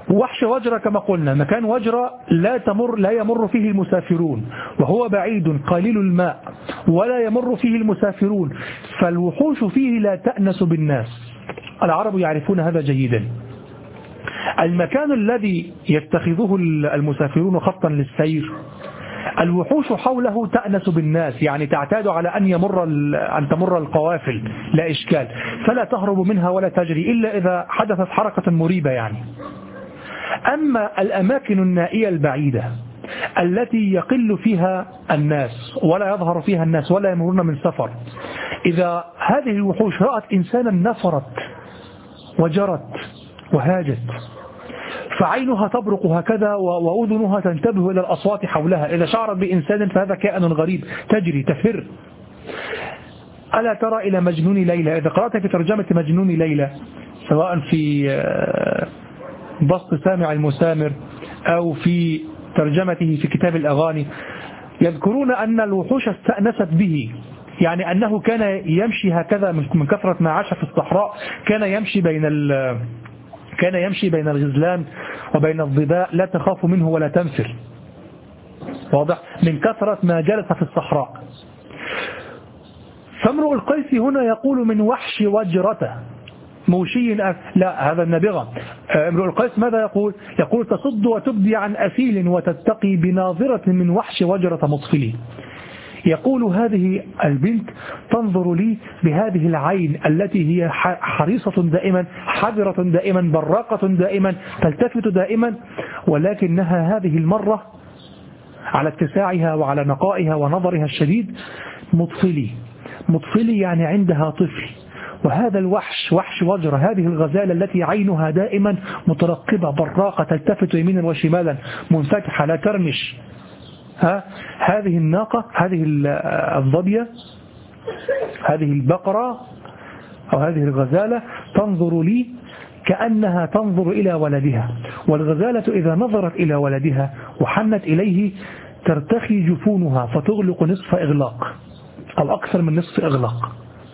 وحش وجرة كما قلنا مكان وجرة لا تمر لا يمر فيه المسافرون، وهو بعيد قليل الماء ولا يمر فيه المسافرون، فالوحوش فيه لا تأنس بالناس. العرب يعرفون هذا جيدا. المكان الذي يتخذه المسافرون خطا للسير الوحوش حوله تأنس بالناس، يعني تعتاد على أن يمر أن تمر القوافل لا إشكال، فلا تهرب منها ولا تجري إلا إذا حدثت حركة مريبة يعني. أما الأماكن النائية البعيدة التي يقل فيها الناس ولا يظهر فيها الناس ولا يمرون من سفر، إذا هذه الوحوش رأت إنسانا نفرت وجرت وهاجت، فعينها تبرق هكذا وأذنها تنتبه إلى الأصوات حولها. إذا شعرت بإنسان فهذا كائن غريب تجري تفر. ألا ترى إلى مجنون ليلى؟ إذا قرأت في ترجمة مجنون ليلى سواء في بسط سامع المسامر أو في ترجمته في كتاب الأغاني يذكرون أن الوحوش استأنست به، يعني أنه كان يمشي هكذا من كثرة ما عاش في الصحراء، كان يمشي بين ال كان يمشي بين الغزلان وبين الظباء لا تخاف منه ولا تنفر، واضح، من كثرة ما جلس في الصحراء. فامرؤ القيس هنا يقول من وحش وجرته موشي أف... لا هذا النابغة. امرؤ القيس ماذا يقول؟ يقول تصد وتبدي عن أسيل وتتقي بناظرة من وحش وجرة مطفلي. يقول هذه البنت تنظر لي بهذه العين التي هي حريصة دائما حذرة دائما براقة دائما تلتفت دائما، ولكنها هذه المرة على اتساعها وعلى نقائها ونظرها الشديد مطفلي. مطفلي يعني عندها طفل. وهذا الوحش وحش وجرة هذه الغزالة التي عينها دائما مترقبة براقة تلتفت يمينا وشمالا منفتحة لا ترمش. ها هذه الناقة هذه الظبية هذه البقرة أو هذه الغزالة تنظر لي كأنها تنظر إلى ولدها، والغزالة إذا نظرت إلى ولدها وحنت إليه ترتخي جفونها فتغلق نصف إغلاق أو أكثر من نصف إغلاق.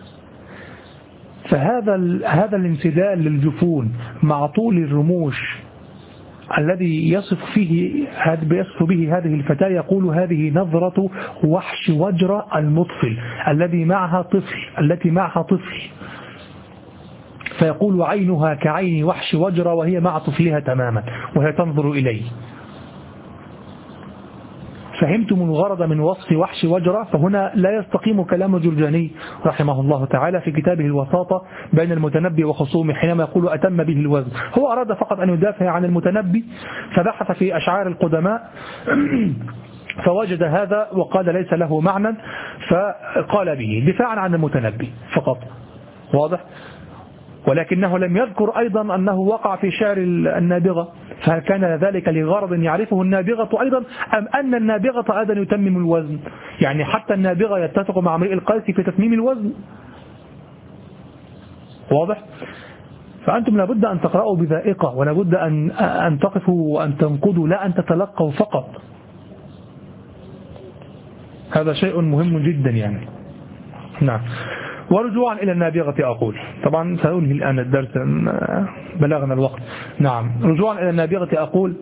فهذا هذا الانسدال للجفون مع طول الرموش الذي يصف فيه يصف به هذه الفتاة يقول هذه نظرة وحش وجرة المطفل الذي معها طفل التي معها طفل. فيقول عينها كعين وحش وجرة وهي مع طفلها تماما وهي تنظر إليه. فهمتم الغرض من وصف وحش وجرة؟ فهنا لا يستقيم كلام الجرجاني رحمه الله تعالى في كتابه الوساطة بين المتنبي وخصومه حينما يقول أتم به الوزن. هو أراد فقط أن يدافع عن المتنبي فبحث في أشعار القدماء فوجد هذا وقال ليس له معنى فقال به دفاعا عن المتنبي فقط، واضح. ولكنه لم يذكر أيضا أنه وقع في شعر النابغة، فهل كان ذلك لغرض يعرفه النابغة أيضا أم أن النابغة أيضا يتمم الوزن؟ يعني حتى النابغة يتفق مع امرئ القيس في تتميم الوزن، واضح. فأنتم لابد أن تقرأوا بذائقة ولابد أن أن تقفوا وأن تنقضوا لا أن تتلقوا فقط. هذا شيء مهم جدا يعني. نعم. ورجوعا إلى النابغة أقول، طبعا سأنهي الآن الدرس بلغنا الوقت. نعم. رجوعا إلى النابغة أقول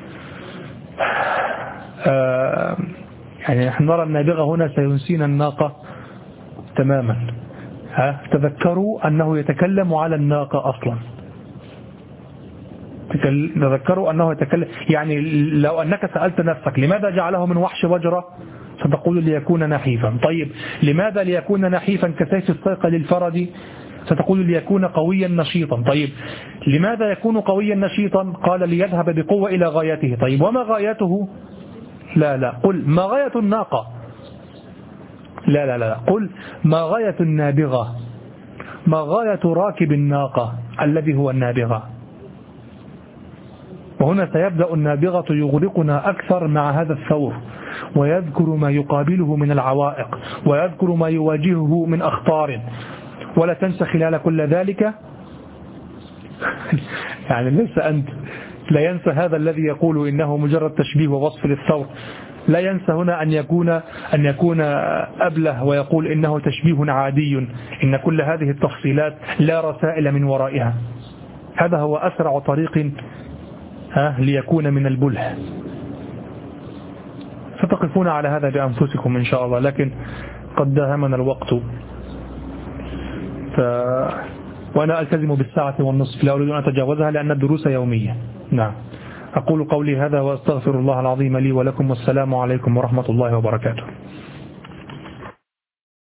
آه يعني نحن نرى النابغة هنا سينسينا الناقة تماما. ها تذكروا أنه يتكلم على الناقة أصلا، تذكروا أنه يتكلم، يعني لو أنك سألت نفسك لماذا جعله من وحش وجرة ستقول ليكون نحيفا. طيب لماذا ليكون نحيفا كسيف الصيق للفرد؟ ستقول ليكون قويا نشيطا. طيب لماذا يكون قويا نشيطا؟ قال ليذهب بقوة إلى غايته. طيب وما غايته؟ لا لا قل ما غاية الناقة، لا لا لا قل ما غاية النابغة، ما غاية راكب الناقة الذي هو النابغة. وهنا سيبدأ النابغة يغرقنا أكثر مع هذا الثور ويذكر ما يقابله من العوائق ويذكر ما يواجهه من أخطار. ولا تنسى خلال كل ذلك يعني ليس أنت لا ينسى هذا الذي يقول إنه مجرد تشبيه ووصف للثور، لا ينسى هنا أن يكون أن يكون أبله ويقول إنه تشبيه عادي، إن كل هذه التفصيلات لا رسائل من ورائها. هذا هو أسرع طريق ها ليكون من البله. ستقفون على هذا بأنفسكم إن شاء الله، لكن قد داهمنا الوقت. ف... وأنا ألتزم بالساعة والنصف، لا أريد أن أتجاوزها لأن الدروس يومية. نعم، أقول قولي هذا وأستغفر الله العظيم لي ولكم، والسلام عليكم ورحمة الله وبركاته.